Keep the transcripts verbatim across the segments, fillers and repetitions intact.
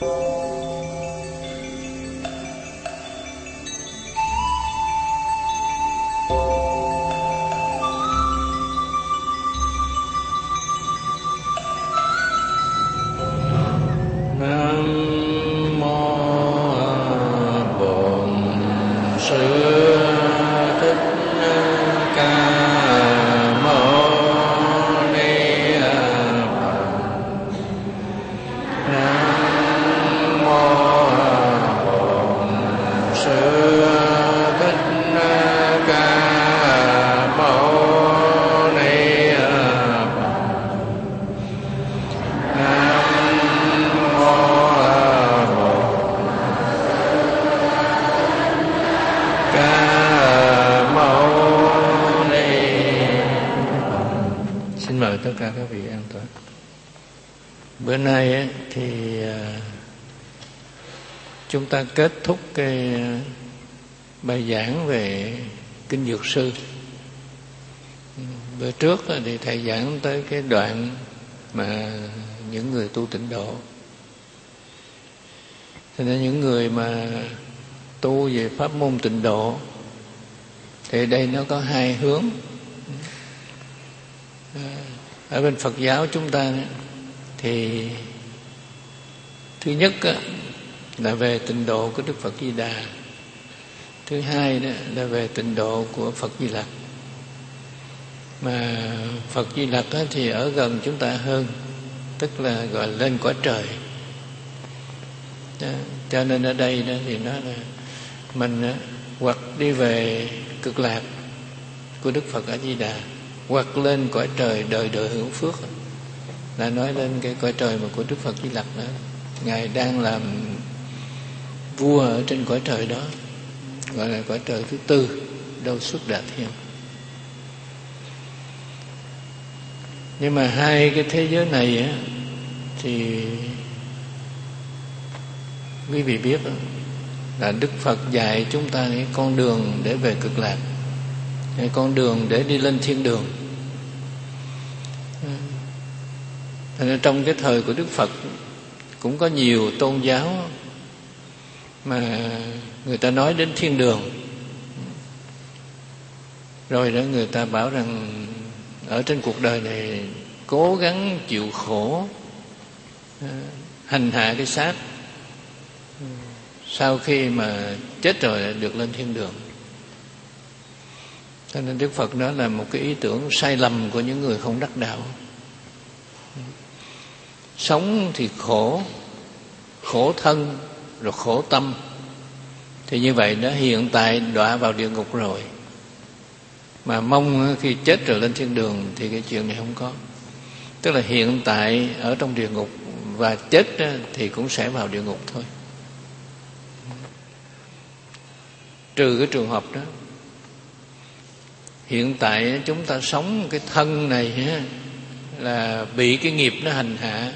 Tất cả các vị an toàn. Bữa nay ấy, thì uh, chúng ta kết thúc cái bài giảng về Kinh Dược Sư. Bữa trước thì thầy giảng tới cái đoạn mà những người tu tịnh độ. Cho nên những người mà tu về pháp môn tịnh độ thì đây nó có hai hướng. Ở bên Phật giáo chúng ta thì thứ nhất là về tịnh độ của Đức Phật Di Đà, thứ hai là về tịnh độ của Phật Di Lặc. Mà Phật Di Lặc thì ở gần chúng ta hơn, tức là gọi là lên cõi trời. Cho nên ở đây thì nó là mình hoặc đi về cực lạc của Đức Phật A Di Đà, hoặc lên cõi trời đời đời hưởng phước, là nói lên cái cõi trời mà của Đức Phật Di Lặc đó. Ngài đang làm vua ở trên cõi trời đó, gọi là cõi trời thứ tư, Đâu Xuất Đà Thiên. Nhưng mà hai cái thế giới này á, thì quý vị biết đó, là Đức Phật dạy chúng ta cái con đường để về cực lạc, cái con đường để đi lên thiên đường. Nên trong cái thời của Đức Phật cũng có nhiều tôn giáo mà người ta nói đến thiên đường, rồi đó người ta bảo rằng ở trên cuộc đời này cố gắng chịu khổ, hành hạ cái xác, sau khi mà chết rồi được lên thiên đường. Cho nên Đức Phật nói là một cái ý tưởng sai lầm của những người không đắc đạo. Sống thì khổ, khổ thân rồi khổ tâm, thì như vậy đó hiện tại đọa vào địa ngục rồi, mà mong khi chết rồi lên thiên đường thì cái chuyện này không có. Tức là hiện tại ở trong địa ngục và chết thì cũng sẽ vào địa ngục thôi, trừ cái trường hợp đó hiện tại chúng ta sống cái thân này là bị cái nghiệp nó hành hạ,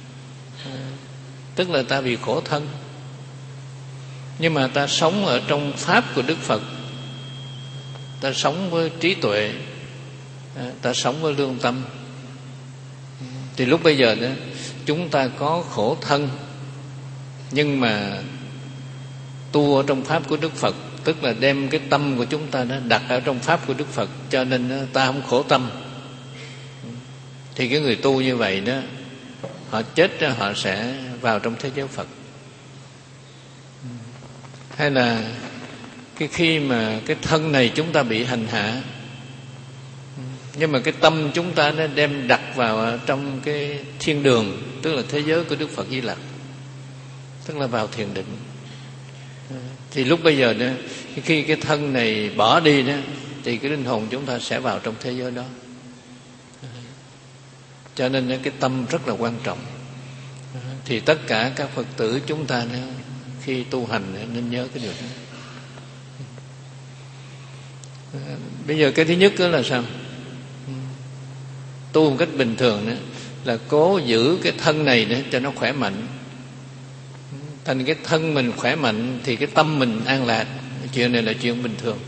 tức là ta bị khổ thân. Nhưng mà ta sống ở trong pháp của Đức Phật, ta sống với trí tuệ, ta sống với lương tâm, thì lúc bây giờ đó chúng ta có khổ thân, nhưng mà tu ở trong pháp của Đức Phật, tức là đem cái tâm của chúng ta đó đặt ở trong pháp của Đức Phật, cho nên ta không khổ tâm. Thì cái người tu như vậy đó, họ chết họ sẽ vào trong thế giới Phật. Hay là cái khi mà cái thân này chúng ta bị hành hạ, nhưng mà cái tâm chúng ta nó đem đặt vào trong cái thiên đường, tức là thế giới của Đức Phật Di Lặc, tức là vào thiền định. Thì lúc bây giờ đó, khi cái thân này bỏ đi đó, thì cái linh hồn chúng ta sẽ vào trong thế giới đó. Cho nên cái tâm rất là quan trọng. Thì tất cả các Phật tử chúng ta đó, khi tu hành nên nhớ cái điều đó. Bây giờ cái thứ nhất đó là sao? Tu một cách bình thường đó, là cố giữ cái thân này đó cho nó khỏe mạnh. Thành cái thân mình khỏe mạnh thì cái tâm mình an lạc. Chuyện này là chuyện bình thường.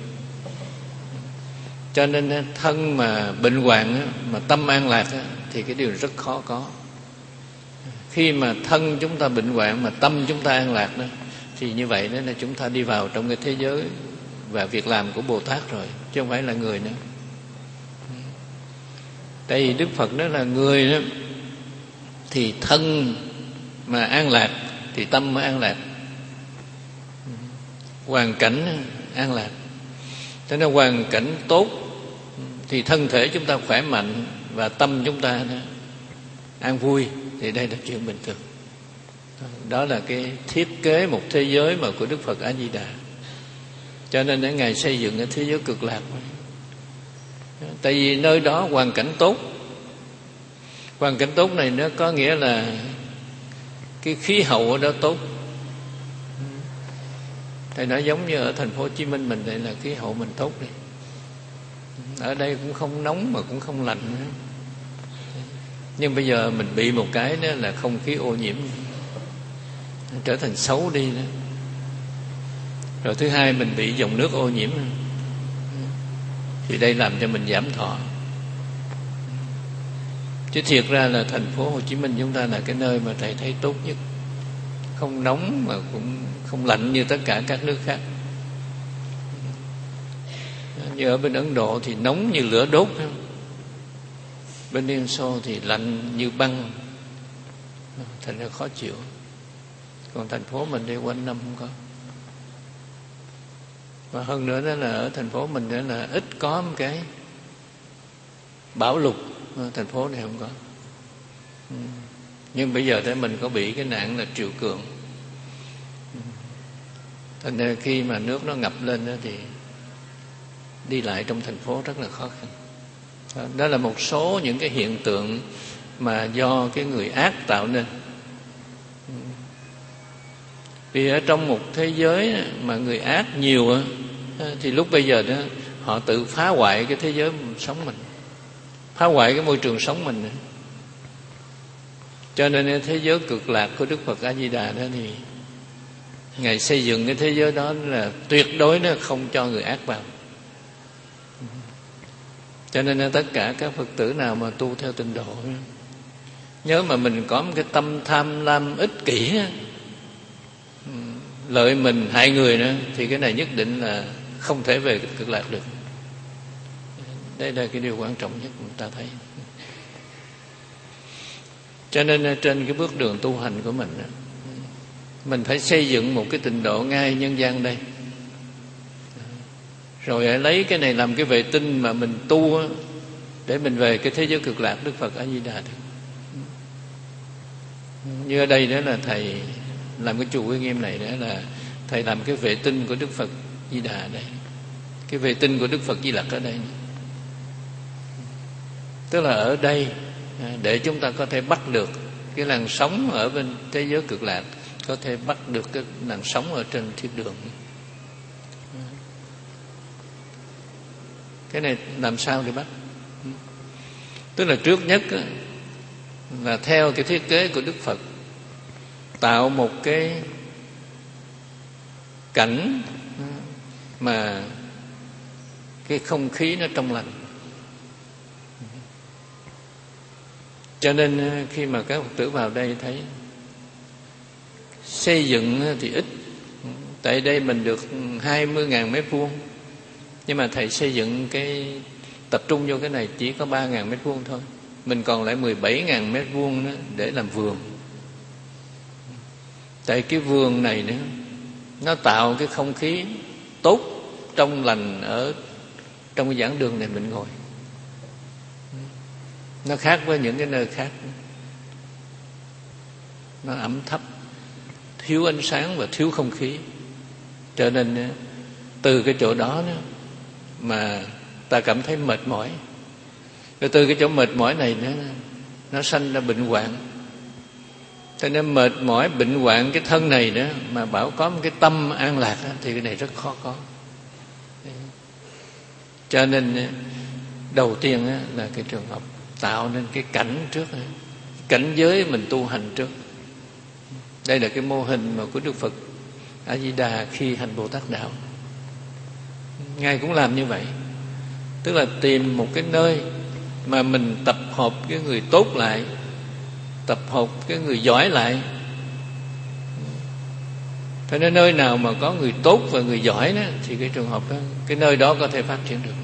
Cho nên thân mà bệnh hoạn mà tâm an lạc thì cái điều rất khó có. Khi mà thân chúng ta bệnh hoạn mà tâm chúng ta an lạc đó, thì như vậy đó là chúng ta đi vào trong cái thế giới và việc làm của Bồ Tát rồi, chứ không phải là người nữa. Tại vì Đức Phật đó là người đó, thì thân mà an lạc thì tâm mới an lạc, hoàn cảnh an lạc. Cho nên hoàn cảnh tốt thì thân thể chúng ta khỏe mạnh và tâm chúng ta đó, an vui, thì đây là chuyện bình thường. Đó là cái thiết kế một thế giới mà của Đức Phật A Di Đà. Cho nên để Ngài xây dựng cái thế giới cực lạc. Tại vì nơi đó hoàn cảnh tốt. Hoàn cảnh tốt này nó có nghĩa là cái khí hậu ở đó tốt. Thầy nói giống như ở thành phố Hồ Chí Minh mình đây là khí hậu mình tốt đi. Ở đây cũng không nóng mà cũng không lạnh nữa. Nhưng bây giờ mình bị một cái đó là không khí ô nhiễm, trở thành xấu đi nữa. Rồi thứ hai mình bị dòng nước ô nhiễm, thì đây làm cho mình giảm thọ. Chứ thiệt ra là thành phố Hồ Chí Minh chúng ta là cái nơi mà thầy thấy tốt nhất, không nóng mà cũng không lạnh như tất cả các nước khác. Như ở bên Ấn Độ thì nóng như lửa đốt, bên Liên Xô thì lạnh như băng, thành ra khó chịu. Còn thành phố mình đây quanh năm không có. Và hơn nữa đó là ở thành phố mình đó là ít có một cái bão lụt, thành phố này không có. Nhưng bây giờ thì mình có bị cái nạn là triều cường. Thành ra khi mà nước nó ngập lên đó thì đi lại trong thành phố rất là khó khăn. Đó là một số những cái hiện tượng mà do cái người ác tạo nên. Vì ở trong một thế giới mà người ác nhiều thì lúc bây giờ đó họ tự phá hoại cái thế giới sống mình, phá hoại cái môi trường sống mình. Cho nên thế giới cực lạc của Đức Phật A Di Đà đó thì Ngài xây dựng cái thế giới đó là tuyệt đối nó không cho người ác vào. Cho nên tất cả các Phật tử nào mà tu theo tịnh độ, nhớ mà mình có một cái tâm tham lam ích kỷ, lợi mình hại người nữa, thì cái này nhất định là không thể về cực lạc được. Đây là cái điều quan trọng nhất mà ta thấy. Cho nên trên cái bước đường tu hành của mình, mình phải xây dựng một cái tịnh độ ngay nhân gian đây, rồi lấy cái này làm cái vệ tinh mà mình tu để mình về cái thế giới cực lạc Đức Phật A Di Đà. Như ở đây đó là thầy làm cái chùa Uy Nghiêm này, đó là thầy làm cái vệ tinh của Đức Phật Di Đà đây, cái vệ tinh của Đức Phật Di Lặc ở đây. Tức là ở đây để chúng ta có thể bắt được cái làn sóng ở bên thế giới cực lạc, có thể bắt được cái làn sóng ở trên thiên đường. Cái này làm sao để bắt? Tức là trước nhất là theo cái thiết kế của Đức Phật, tạo một cái cảnh mà cái không khí nó trong lành. Cho nên khi mà các Phật tử vào đây thấy xây dựng thì ít, tại đây mình được hai mươi ngàn mét vuông, nhưng mà thầy xây dựng cái tập trung vô cái này chỉ có ba ngàn mét vuông thôi. Mình còn lại mười bảy ngàn mét vuông để làm vườn. Tại cái vườn này nữa, nó tạo cái không khí tốt, trong lành ở trong cái giảng đường này mình ngồi. Nó khác với những cái nơi khác. Nó ẩm thấp, thiếu ánh sáng và thiếu không khí. Cho nên từ cái chỗ đó mà ta cảm thấy mệt mỏi. Rồi từ cái chỗ mệt mỏi này nó, nó sanh ra bệnh hoạn. Cho nên mệt mỏi, bệnh hoạn cái thân này đó, mà bảo có một cái tâm an lạc đó, thì cái này rất khó có. Cho nên đầu tiên là cái trường học tạo nên cái cảnh trước, cảnh giới mình tu hành trước. Đây là cái mô hình mà của Đức Phật A Di Đà khi hành Bồ Tát đạo. Ngài cũng làm như vậy. Tức là tìm một cái nơi mà mình tập hợp cái người tốt lại, tập hợp cái người giỏi lại. Thế nên nơi nào mà có người tốt và người giỏi đó, thì cái trường hợp đó, cái nơi đó có thể phát triển được.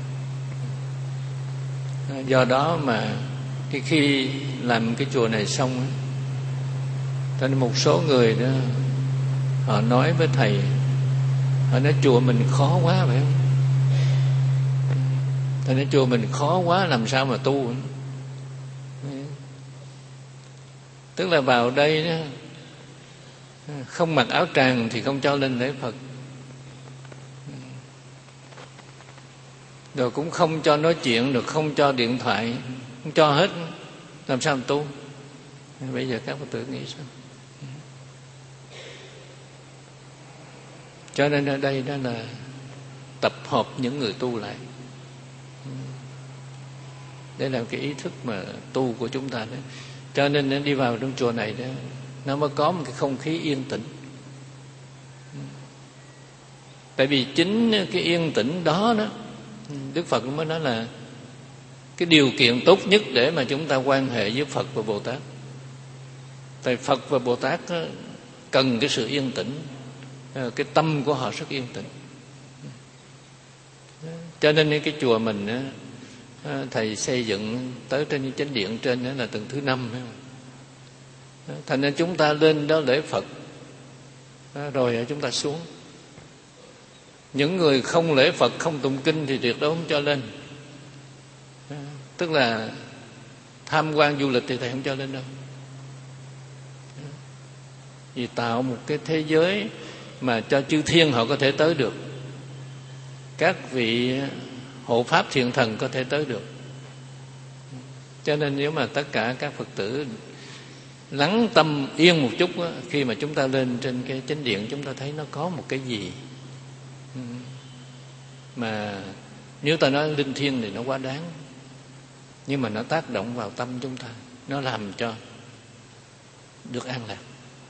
Do đó mà cái khi làm cái chùa này xong, cho nên một số người đó họ nói với thầy, họ nói chùa mình khó quá phải không? Thầy nói chùa mình khó quá làm sao mà tu. Tức là vào đây đó, không mặc áo tràng thì không cho lên lễ Phật, rồi cũng không cho nói chuyện, được không cho điện thoại, không cho hết, làm sao mà tu? Bây giờ các Phật tử nghĩ sao? Cho nên ở đây đó là tập hợp những người tu lại. Đây là cái ý thức mà tu của chúng ta đó. Cho nên đi vào trong chùa này đó, nó mới có một cái không khí yên tĩnh. Tại vì chính cái yên tĩnh đó đó, Đức Phật mới nói là cái điều kiện tốt nhất để mà chúng ta quan hệ với Phật và Bồ Tát. Tại Phật và Bồ Tát cần cái sự yên tĩnh, cái tâm của họ rất yên tĩnh. Cho nên cái chùa mình, thầy xây dựng tới trên chánh điện trên đó là tầng thứ năm. Thành nên chúng ta lên đó lễ Phật, rồi chúng ta xuống. Những người không lễ Phật, không tụng kinh thì tuyệt đối không cho lên. Tức là tham quan du lịch thì thầy không cho lên đâu. Vì tạo một cái thế giới mà cho chư thiên họ có thể tới được, các vị hộ pháp thiện thần có thể tới được. Cho nên nếu mà tất cả các Phật tử lắng tâm yên một chút đó, khi mà chúng ta lên trên cái chánh điện, chúng ta thấy nó có một cái gì mà nếu ta nói linh thiêng thì nó quá đáng, nhưng mà nó tác động vào tâm chúng ta, nó làm cho được an lạc.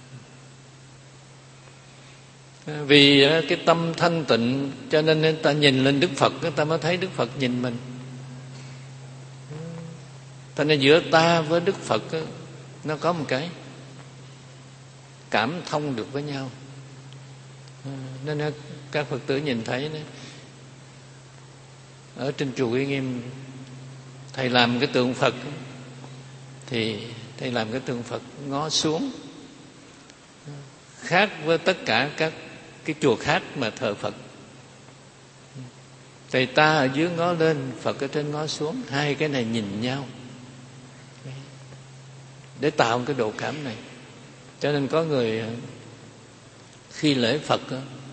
Vì cái tâm thanh tịnh, cho nên ta nhìn lên Đức Phật, ta mới thấy Đức Phật nhìn mình. Thành nên giữa ta với Đức Phật nó có một cái cảm thông được với nhau. Nên các Phật tử nhìn thấy đó, ở trên chùa Uy Nghiêm thầy làm cái tượng Phật, thì thầy làm cái tượng Phật ngó xuống, khác với tất cả các cái chùa khác mà thờ Phật. Thầy ta ở dưới ngó lên, Phật ở trên ngó xuống, hai cái này nhìn nhau để tạo cái độ cảm này. Cho nên có người khi lễ Phật,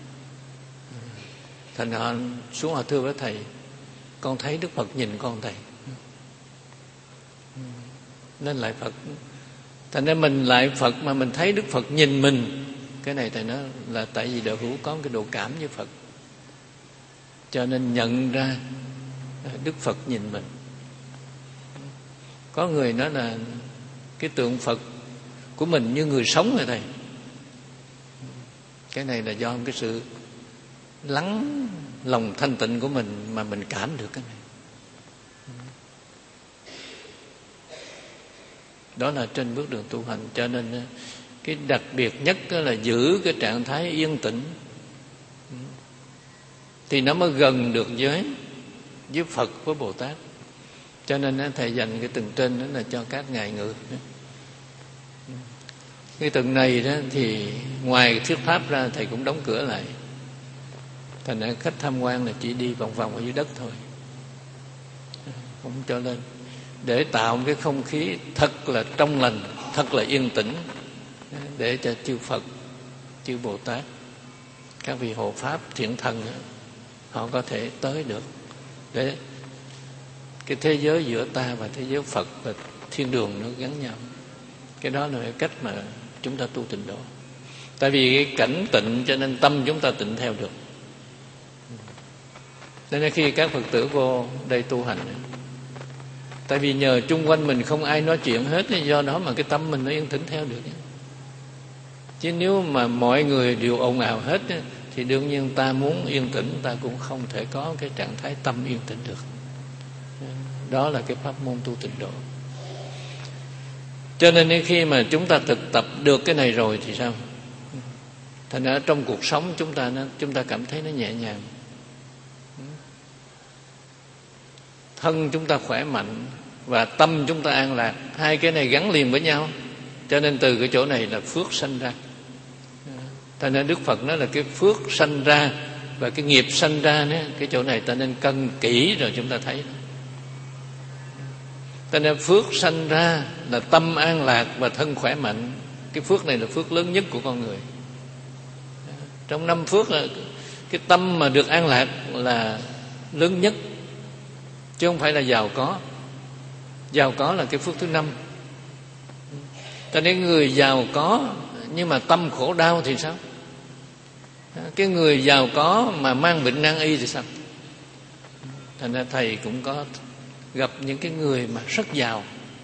thành họ xuống họ thưa với thầy, con thấy Đức Phật nhìn con thầy, nên lại Phật. Thành ra mình lại Phật mà mình thấy Đức Phật nhìn mình, cái này thầy nói là tại vì đạo hữu có cái độ cảm với Phật, cho nên nhận ra Đức Phật nhìn mình. Có người nói là cái tượng Phật của mình như người sống rồi thầy. Cái này là do cái sự lắng lòng thanh tịnh của mình mà mình cảm được cái này. Đó là trên bước đường tu hành. Cho nên cái đặc biệt nhất là giữ cái trạng thái yên tĩnh, thì nó mới gần được với với Phật, với Bồ Tát. Cho nên thầy dành cái tầng trên đó là cho các ngài ngự. Cái tầng này đó thì ngoài thuyết pháp ra thầy cũng đóng cửa lại. Thành ra khách tham quan là chỉ đi vòng vòng ở dưới đất thôi, không cho lên, để tạo một cái không khí thật là trong lành, thật là yên tĩnh, để cho chư Phật, chư Bồ Tát, các vị hộ pháp thiện thần họ có thể tới được, để cái thế giới giữa ta và thế giới Phật và thiên đường nó gắn nhau. Cái đó là cái cách mà chúng ta tu tịnh độ. Tại vì cái cảnh tịnh cho nên tâm chúng ta tịnh theo được. Nên khi các Phật tử vô đây tu hành, tại vì nhờ chung quanh mình không ai nói chuyện hết, do đó mà cái tâm mình nó yên tĩnh theo được. Chứ nếu mà mọi người đều ồn ào hết thì đương nhiên ta muốn yên tĩnh, ta cũng không thể có cái trạng thái tâm yên tĩnh được. Đó là cái pháp môn tu tịnh độ. Cho nên khi mà chúng ta thực tập được cái này rồi thì sao? Thành ra trong cuộc sống chúng ta nó, chúng ta cảm thấy nó nhẹ nhàng, thân chúng ta khỏe mạnh và tâm chúng ta an lạc. Hai cái này gắn liền với nhau. Cho nên từ cái chỗ này là phước sanh ra. Thành ra Đức Phật nói là cái phước sanh ra và cái nghiệp sanh ra nữa, cái chỗ này ta nên cân kỹ rồi chúng ta thấy. Cho nên phước sanh ra là tâm an lạc và thân khỏe mạnh. Cái phước này là phước lớn nhất của con người. Trong năm phước là cái tâm mà được an lạc là lớn nhất, chứ không phải là giàu có. Giàu có là cái phước thứ năm. Cho nên người giàu có nhưng mà tâm khổ đau thì sao? Cái người giàu có mà mang bệnh nan y thì sao? Thành ra thầy cũng có gặp những cái người mà rất giàu,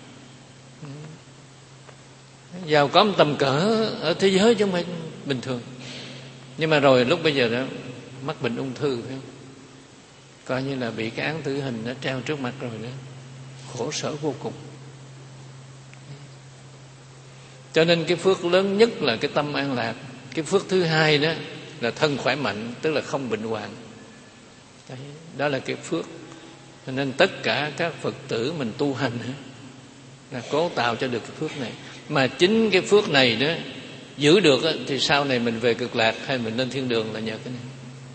giàu có một tầm cỡ ở thế giới chứ không phải bình thường. Nhưng mà rồi lúc bây giờ đó mắc bệnh ung thư, phải không? Coi như là bị cái án tử hình nó treo trước mặt rồi đó, khổ sở vô cùng. Cho nên cái phước lớn nhất là cái tâm an lạc. Cái phước thứ hai đó là thân khỏe mạnh, tức là không bệnh hoạn. Đấy, đó là cái phước. Cho nên tất cả các Phật tử mình tu hành là cố tạo cho được cái phước này. Mà chính cái phước này đó giữ được thì sau này mình về cực lạc hay mình lên thiên đường là nhờ cái này.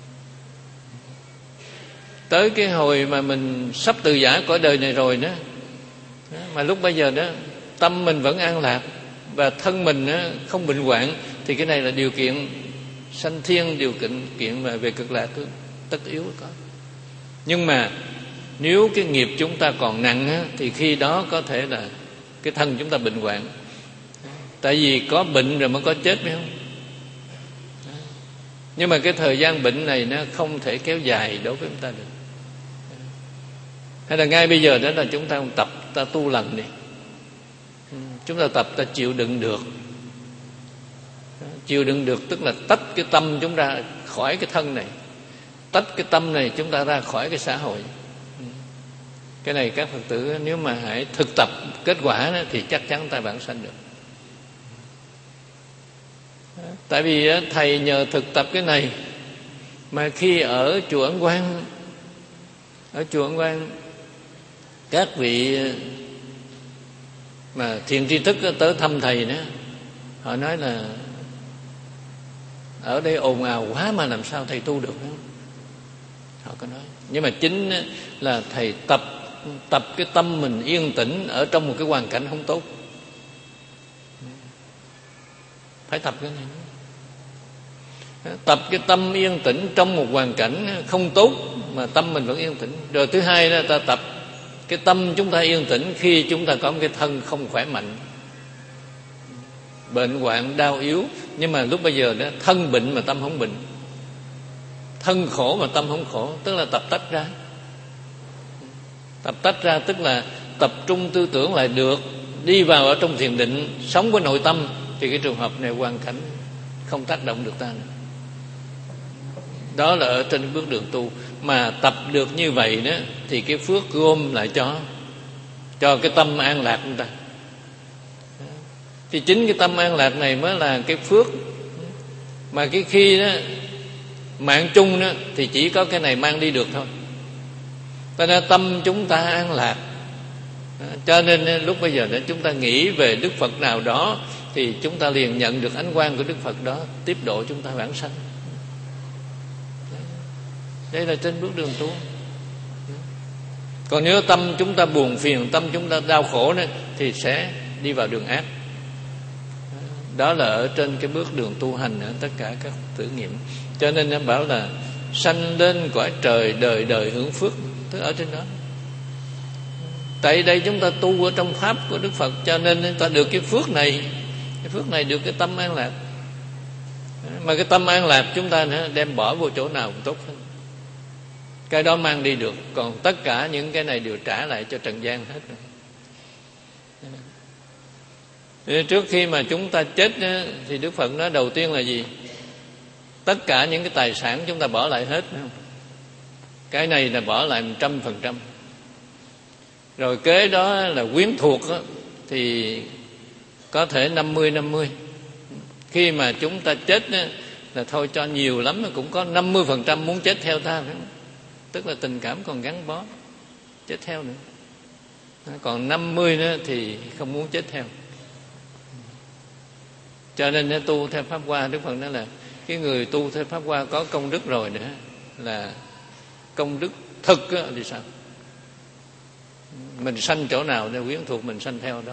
Tới cái hồi mà mình sắp từ giã cõi đời này rồi đó, mà lúc bây giờ đó tâm mình vẫn an lạc và thân mình đó không bệnh hoạn, thì cái này là điều kiện sanh thiên, điều kiện kiện mà về cực lạc tất yếu có. Nhưng mà nếu cái nghiệp chúng ta còn nặng á, thì khi đó có thể là cái thân chúng ta bệnh hoạn. Tại vì có bệnh rồi mới có chết, phải không? Nhưng mà cái thời gian bệnh này nó không thể kéo dài đối với chúng ta được. Hay là ngay bây giờ đó là chúng ta tập, ta tu lần đi. Chúng ta tập, ta chịu đựng được. Chịu đựng được tức là tách cái tâm chúng ta khỏi cái thân này, tách cái tâm này chúng ta ra khỏi cái xã hội. Cái này các Phật tử nếu mà hãy thực tập kết quả đó, thì chắc chắn ta vãng sanh được. Tại vì thầy nhờ thực tập cái này mà khi ở chùa Ấn Quang, ở chùa Ấn Quang, các vị mà thiền tri thức tới thăm thầy đó, họ nói là ở đây ồn ào quá mà làm sao thầy tu được đó. Họ có nói. Nhưng mà chính là thầy tập tập cái tâm mình yên tĩnh ở trong một cái hoàn cảnh không tốt. Phải tập cái này. Tập cái tâm yên tĩnh trong một hoàn cảnh không tốt mà tâm mình vẫn yên tĩnh. Rồi thứ hai là ta tập cái tâm chúng ta yên tĩnh khi chúng ta có một cái thân không khỏe mạnh, bệnh hoạn đau yếu. Nhưng mà lúc bây giờ đó thân bệnh mà tâm không bệnh, thân khổ mà tâm không khổ, tức là tập tách ra. Tập tách ra tức là tập trung tư tưởng lại được, đi vào ở trong thiền định, sống với nội tâm, thì cái trường hợp này hoàn cảnh không tác động được ta nữa. Đó là ở trên bước đường tu. Mà tập được như vậy đó thì cái phước gom lại cho cho cái tâm an lạc của ta. Thì chính cái tâm an lạc này mới là cái phước. Mà cái khi đó mạng chung đó thì chỉ có cái này mang đi được thôi. Cho nên tâm chúng ta an lạc. Cho nên lúc bây giờ đó chúng ta nghĩ về Đức Phật nào đó thì chúng ta liền nhận được ánh quang của Đức Phật đó, tiếp độ chúng ta vãng sanh. Đây là trên bước đường tu. Còn nếu tâm chúng ta buồn phiền, tâm chúng ta đau khổ đó, thì sẽ đi vào đường ác. Đó là ở trên cái bước đường tu hành ở tất cả các thử nghiệm. Cho nên nó bảo là sanh lên cõi trời đời đời hưởng phước, tức ở trên đó. Tại đây chúng ta tu ở trong pháp của Đức Phật, cho nên chúng ta được cái phước này. Cái phước này được cái tâm an lạc. Mà cái tâm an lạc chúng ta nữa đem bỏ vô chỗ nào cũng tốt hơn. Cái đó mang đi được. Còn tất cả những cái này đều trả lại cho trần gian hết rồi. Trước khi mà chúng ta chết thì Đức Phật nói đầu tiên là gì? Tất cả những cái tài sản chúng ta bỏ lại hết. Cái này là bỏ lại một trăm phần trăm. Rồi kế đó là quyến thuộc đó, thì có thể năm mươi năm mươi. Khi mà chúng ta chết á, là thôi cho nhiều lắm cũng có năm mươi phần trăm muốn chết theo ta, tức là tình cảm còn gắn bó, chết theo nữa. Còn năm mươi nữa thì không muốn chết theo. Cho nên tu theo Pháp Hoa, Đức Phật nói là cái người tu theo Pháp Hoa có công đức rồi nữa là công đức thực thì sao? Mình sanh chỗ nào để quyến thuộc mình sanh theo đó.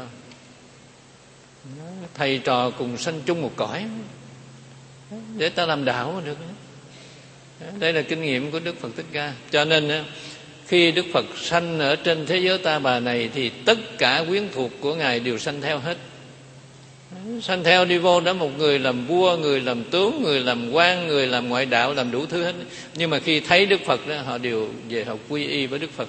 Thầy trò cùng sanh chung một cõi để ta làm đạo được. Đây là kinh nghiệm của Đức Phật Thích Ca. Cho nên khi Đức Phật sanh ở trên thế giới Ta Bà này thì tất cả quyến thuộc của Ngài đều sanh theo hết. Sanh theo đi vô đó, một người làm vua, người làm tướng, người làm quan, người làm ngoại đạo, làm đủ thứ hết. Nhưng mà khi thấy Đức Phật đó, họ đều về họ quy y với Đức Phật.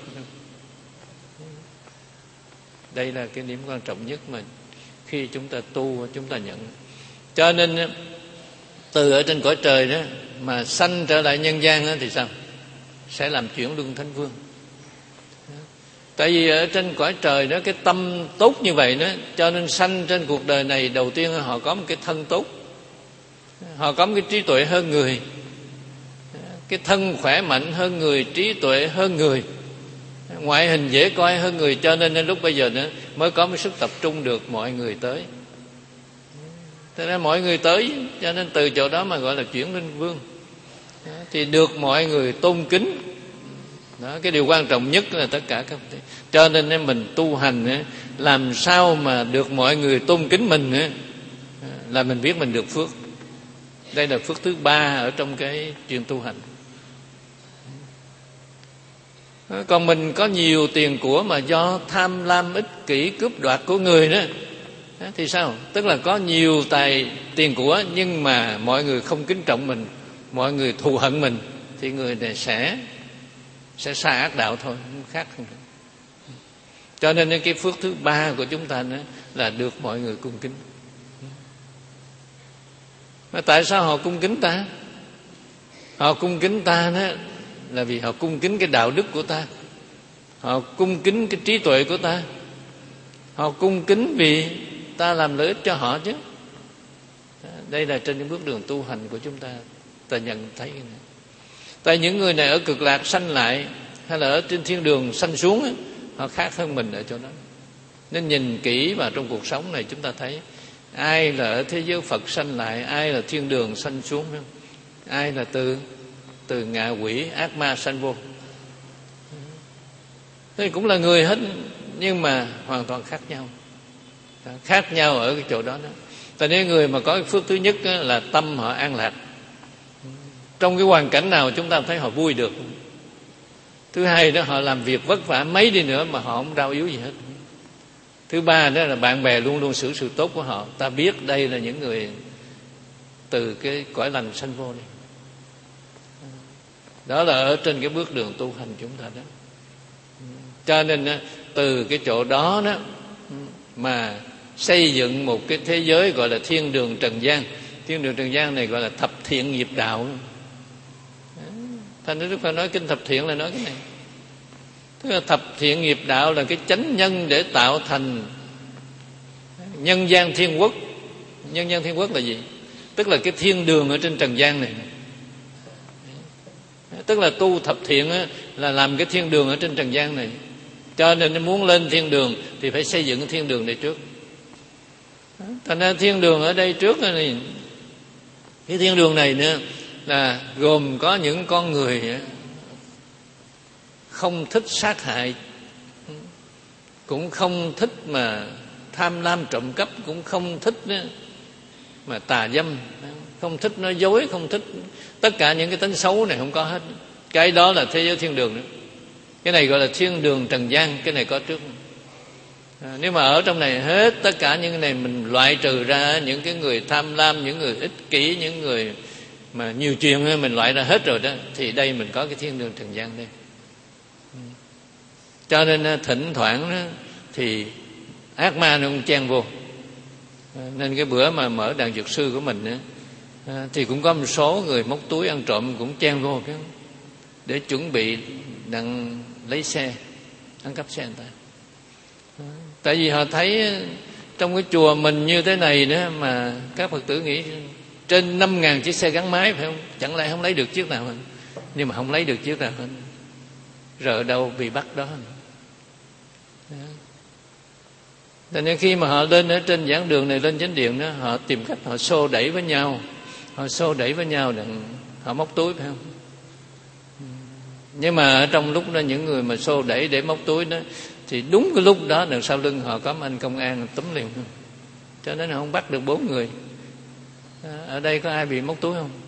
Đây là cái điểm quan trọng nhất mà khi chúng ta tu chúng ta nhận. Cho nên từ ở trên cõi trời đó mà sanh trở lại nhân gian đó thì sao? Sẽ làm chuyển luân thánh vương. Tại vì ở trên cõi trời đó cái tâm tốt như vậy đó, cho nên sanh trên cuộc đời này đầu tiên họ có một cái thân tốt, họ có một cái trí tuệ hơn người, cái thân khỏe mạnh hơn người, trí tuệ hơn người, ngoại hình dễ coi hơn người. Cho nên lúc bây giờ nữa mới có một sức tập trung được mọi người tới. Thế nên mọi người tới, cho nên từ chỗ đó mà gọi là chuyển linh vương, thì được mọi người tôn kính. Đó, cái điều quan trọng nhất là tất cả các. Cho nên mình tu hành làm sao mà được mọi người tôn kính mình là mình biết mình được phước. Đây là phước thứ ba ở trong cái chuyện tu hành. Còn mình có nhiều tiền của mà do tham lam ích kỷ cướp đoạt của người đó thì sao? Tức là có nhiều tài tiền của nhưng mà mọi người không kính trọng mình, mọi người thù hận mình, thì người này sẽ sẽ xa ác đạo thôi, không khác không. Cho nên cái phước thứ ba của chúng ta nữa là được mọi người cung kính. Mà tại sao họ cung kính ta? Họ cung kính ta đó là vì họ cung kính cái đạo đức của ta, họ cung kính cái trí tuệ của ta, họ cung kính vì ta làm lợi ích cho họ chứ. Đây là trên những bước đường tu hành của chúng ta, ta nhận thấy. Tại những người này ở cực lạc sanh lại hay là ở trên thiên đường sanh xuống, họ khác hơn mình ở chỗ đó. Nên nhìn kỹ vào trong cuộc sống này chúng ta thấy ai là ở thế giới Phật sanh lại, ai là thiên đường sanh xuống, ai là từ từ ngạ quỷ ác ma sanh vô. Thế cũng là người hết, nhưng mà hoàn toàn khác nhau, khác nhau ở cái chỗ đó đó. Tại nên người mà có cái phước thứ nhất là tâm họ an lạc, trong cái hoàn cảnh nào chúng ta thấy họ vui được. Thứ hai đó, họ làm việc vất vả mấy đi nữa mà họ không đau yếu gì hết. Thứ ba đó là bạn bè luôn luôn xử sự tốt của họ, ta biết đây là những người từ cái cõi lành sanh vô này. Đó là ở trên cái bước đường tu hành chúng ta đó. Cho nên từ cái chỗ đó đó mà xây dựng một cái thế giới gọi là thiên đường trần gian. Thiên đường trần gian này gọi là thập thiện nghiệp đạo. Thành ra Đức Phật nói kinh thập thiện là nói cái này. Tức là thập thiện nghiệp đạo là cái chánh nhân để tạo thành nhân gian thiên quốc. Nhân gian thiên quốc là gì? Tức là cái thiên đường ở trên trần gian này. Tức là tu thập thiện là làm cái thiên đường ở trên trần gian này. Cho nên muốn lên thiên đường thì phải xây dựng cái thiên đường này trước. Thành ra thiên đường ở đây trước này, cái thiên đường này nữa là gồm có những con người không thích sát hại, cũng không thích mà tham lam trộm cắp, cũng không thích mà tà dâm, không thích nói dối, không thích tất cả những cái tính xấu này không có hết. Cái đó là thế giới thiên đường nữa. Cái này gọi là thiên đường trần gian, cái này có trước. À, nếu mà ở trong này hết tất cả những cái này mình loại trừ ra, những cái người tham lam, những người ích kỷ, những người mà nhiều chuyện mình loại ra hết rồi đó, thì đây mình có cái thiên đường trần gian đây. Cho nên thỉnh thoảng đó, thì ác ma nó cũng chen vô. À, nên cái bữa mà mở đàn dược sư của mình đó, à, thì cũng có một số người móc túi ăn trộm cũng chen vô cái để chuẩn bị đặng lấy xe, ăn cắp xe người ta. Tại vì họ thấy Trong cái chùa mình như thế này nữa mà các Phật tử nghĩ trên năm ngàn chiếc xe gắn máy phải không? Chẳng lẽ không lấy được chiếc nào không? Nhưng mà không lấy được chiếc nào hết. Rợ đâu bị bắt đó. Cho nên khi mà họ lên ở trên giảng đường này, lên chánh điện đó, họ tìm cách họ xô đẩy với nhau, họ xô đẩy với nhau để họ móc túi phải không? Nhưng mà ở trong lúc đó những người mà xô đẩy để móc túi đó, thì đúng cái lúc đó đằng sau lưng họ có anh công an túm liền, cho nên họ không bắt được bốn người. Ở đây có ai bị móc túi không?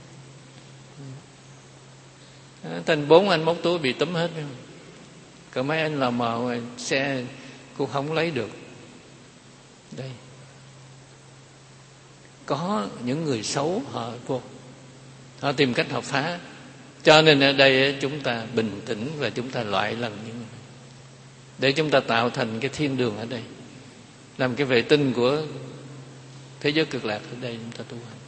Thành bốn anh móc túi bị túm hết. Còn mấy anh lò mò xe cũng không lấy được. Đây có những người xấu họ vô, họ tìm cách họ phá. Cho nên ở đây chúng ta bình tĩnh và chúng ta loại lần những người để chúng ta tạo thành cái thiên đường ở đây, làm cái vệ tinh của thế giới cực lạc ở đây chúng ta tu hành.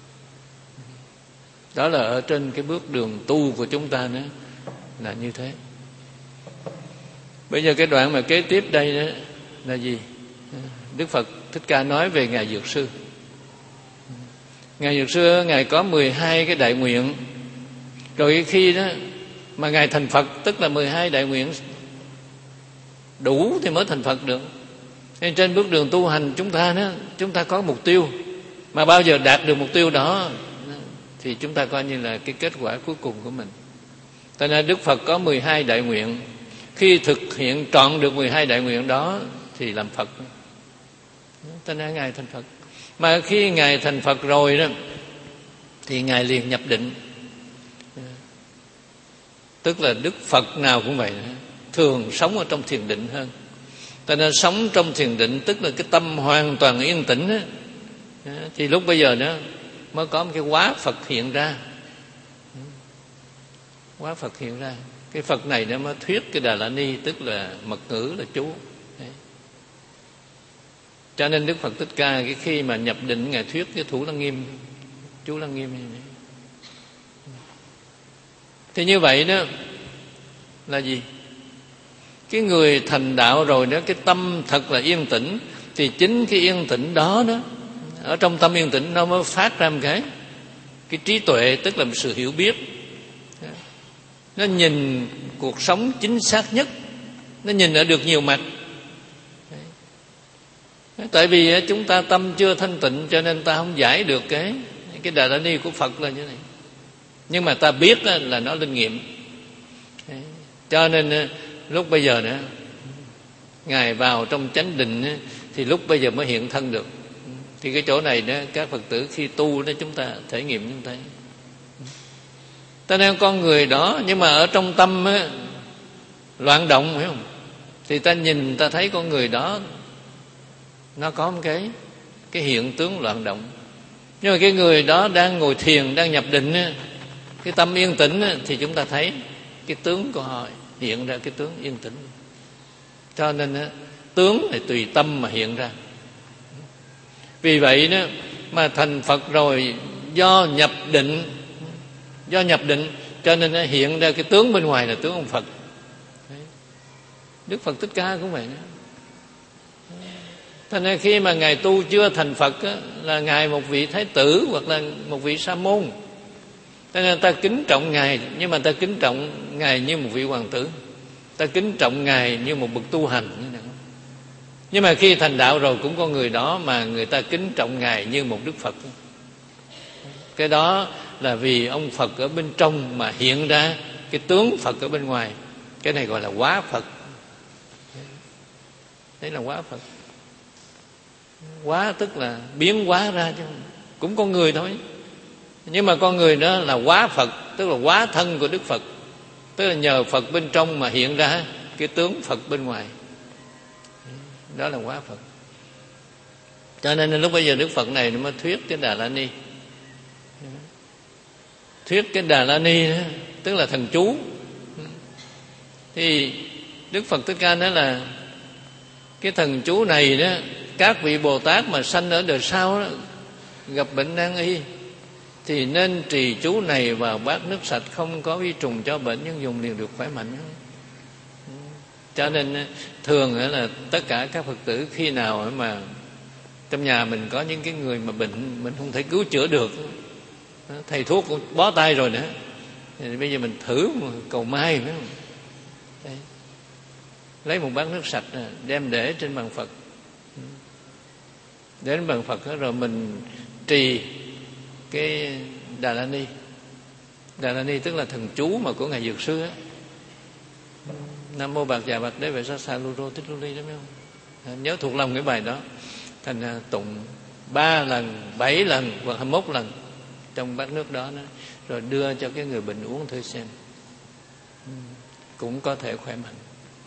Đó là ở trên cái bước đường tu của chúng ta nữa là như thế. Bây giờ cái đoạn mà kế tiếp đây đó là gì? Đức Phật Thích Ca nói về Ngài Dược Sư. Ngài Dược Sư Ngài có mười hai cái đại nguyện. Rồi khi đó mà Ngài thành Phật, tức là mười hai đại nguyện đủ thì mới thành Phật được. Nên trên bước đường tu hành chúng ta đó, chúng ta có mục tiêu, mà bao giờ đạt được mục tiêu đó thì chúng ta coi như là cái kết quả cuối cùng của mình. Cho nên Đức Phật có mười hai đại nguyện. Khi thực hiện trọn được mười hai đại nguyện đó thì làm Phật. Cho nên Ngài thành Phật. Mà khi Ngài thành Phật rồi đó thì Ngài liền nhập định. Tức là Đức Phật nào cũng vậy, thường sống ở trong thiền định hơn. Cho nên sống trong thiền định tức là cái tâm hoàn toàn yên tĩnh đó. Thì lúc bây giờ đó mới có một cái hóa Phật hiện ra. Hóa Phật hiện ra. Cái Phật này nó mới thuyết cái Đà La Ni, tức là mật ngữ là chú. Đấy. Cho nên Đức Phật Thích Ca cái khi mà nhập định Ngài thuyết cái Thủ Lăng Nghiêm, chú Lăng Nghiêm này. Thì như vậy đó là gì? Cái người thành đạo rồi đó, cái tâm thật là yên tĩnh. Thì chính cái yên tĩnh đó đó, ở trong tâm yên tĩnh nó mới phát ra một cái Cái trí tuệ tức là một sự hiểu biết. Nó nhìn cuộc sống chính xác nhất, nó nhìn ở được nhiều mặt. Tại vì chúng ta tâm chưa thanh tịnh, cho nên ta không giải được cái cái Đà La Ni của Phật là như này. Nhưng mà ta biết là nó linh nghiệm. Cho nên lúc bây giờ nữa Ngài vào trong chánh định thì lúc bây giờ mới hiện thân được. Thì cái chỗ này đó, các Phật tử khi tu đó chúng ta thể nghiệm chúng ta. Ta nên con người đó, nhưng mà ở trong tâm á, loạn động, hiểu không? Thì ta nhìn ta thấy con người đó nó có một cái cái hiện tướng loạn động. Nhưng mà cái người đó đang ngồi thiền, đang nhập định, cái tâm yên tĩnh thì chúng ta thấy cái tướng của họ hiện ra cái tướng yên tĩnh. Cho nên tướng này tùy tâm mà hiện ra. Vì vậy đó mà thành Phật rồi, do nhập định, do nhập định cho nên nó hiện ra cái tướng bên ngoài là tướng ông Phật. Đức Phật Thích Ca cũng vậy đó. Thành ra khi mà Ngài tu chưa thành Phật á, là Ngài một vị Thái tử hoặc là một vị Sa môn. Cho nên ta kính trọng Ngài, nhưng mà ta kính trọng Ngài như một vị hoàng tử. Ta kính trọng Ngài như một bậc tu hành. Nhưng mà khi thành đạo rồi cũng có người đó mà người ta kính trọng Ngài như một Đức Phật. Cái đó là vì ông Phật ở bên trong mà hiện ra cái tướng Phật ở bên ngoài. Cái này gọi là hóa Phật. Đấy là hóa Phật. Hóa tức là biến hóa ra chứ, cũng con người thôi. Nhưng mà con người đó là hóa Phật, tức là hóa thân của Đức Phật. Tức là nhờ Phật bên trong mà hiện ra cái tướng Phật bên ngoài. Đó là hóa Phật. Cho nên lúc bây giờ Đức Phật này nó mới thuyết cái Đà La Ni. Thuyết cái Đà La Ni đó, tức là thần chú. Thì Đức Phật Thích Ca nói là cái thần chú này đó, các vị Bồ Tát mà sanh ở đời sau đó, gặp bệnh nan y thì nên trì chú này vào bát nước sạch, không có vi trùng cho bệnh, nhưng dùng liền được khỏe mạnh. Cho nên thường là tất cả các Phật tử khi nào mà Trong nhà mình có những cái người mà bệnh mình không thể cứu chữa được, thầy thuốc cũng bó tay rồi nữa, thì bây giờ mình thử cầu may, phải không? Đấy. Lấy một bát nước sạch đem để trên bàn Phật, đến bàn Phật đó, rồi mình trì cái Đà La Ni. Đà La Ni tức là thần chú mà của ngài Dược Sư á. Nam mô Bạc Già Bạc Đế Vệ Sa Sa Lu Rô Tích Lu Ly, đó phải không? Nhớ thuộc lòng cái bài đó. Thành ra tụng ba lần, bảy lần hoặc hai mươi mốt lần trong bát nước đó, đó rồi đưa cho cái người bệnh uống thử xem, cũng có thể khỏe mạnh.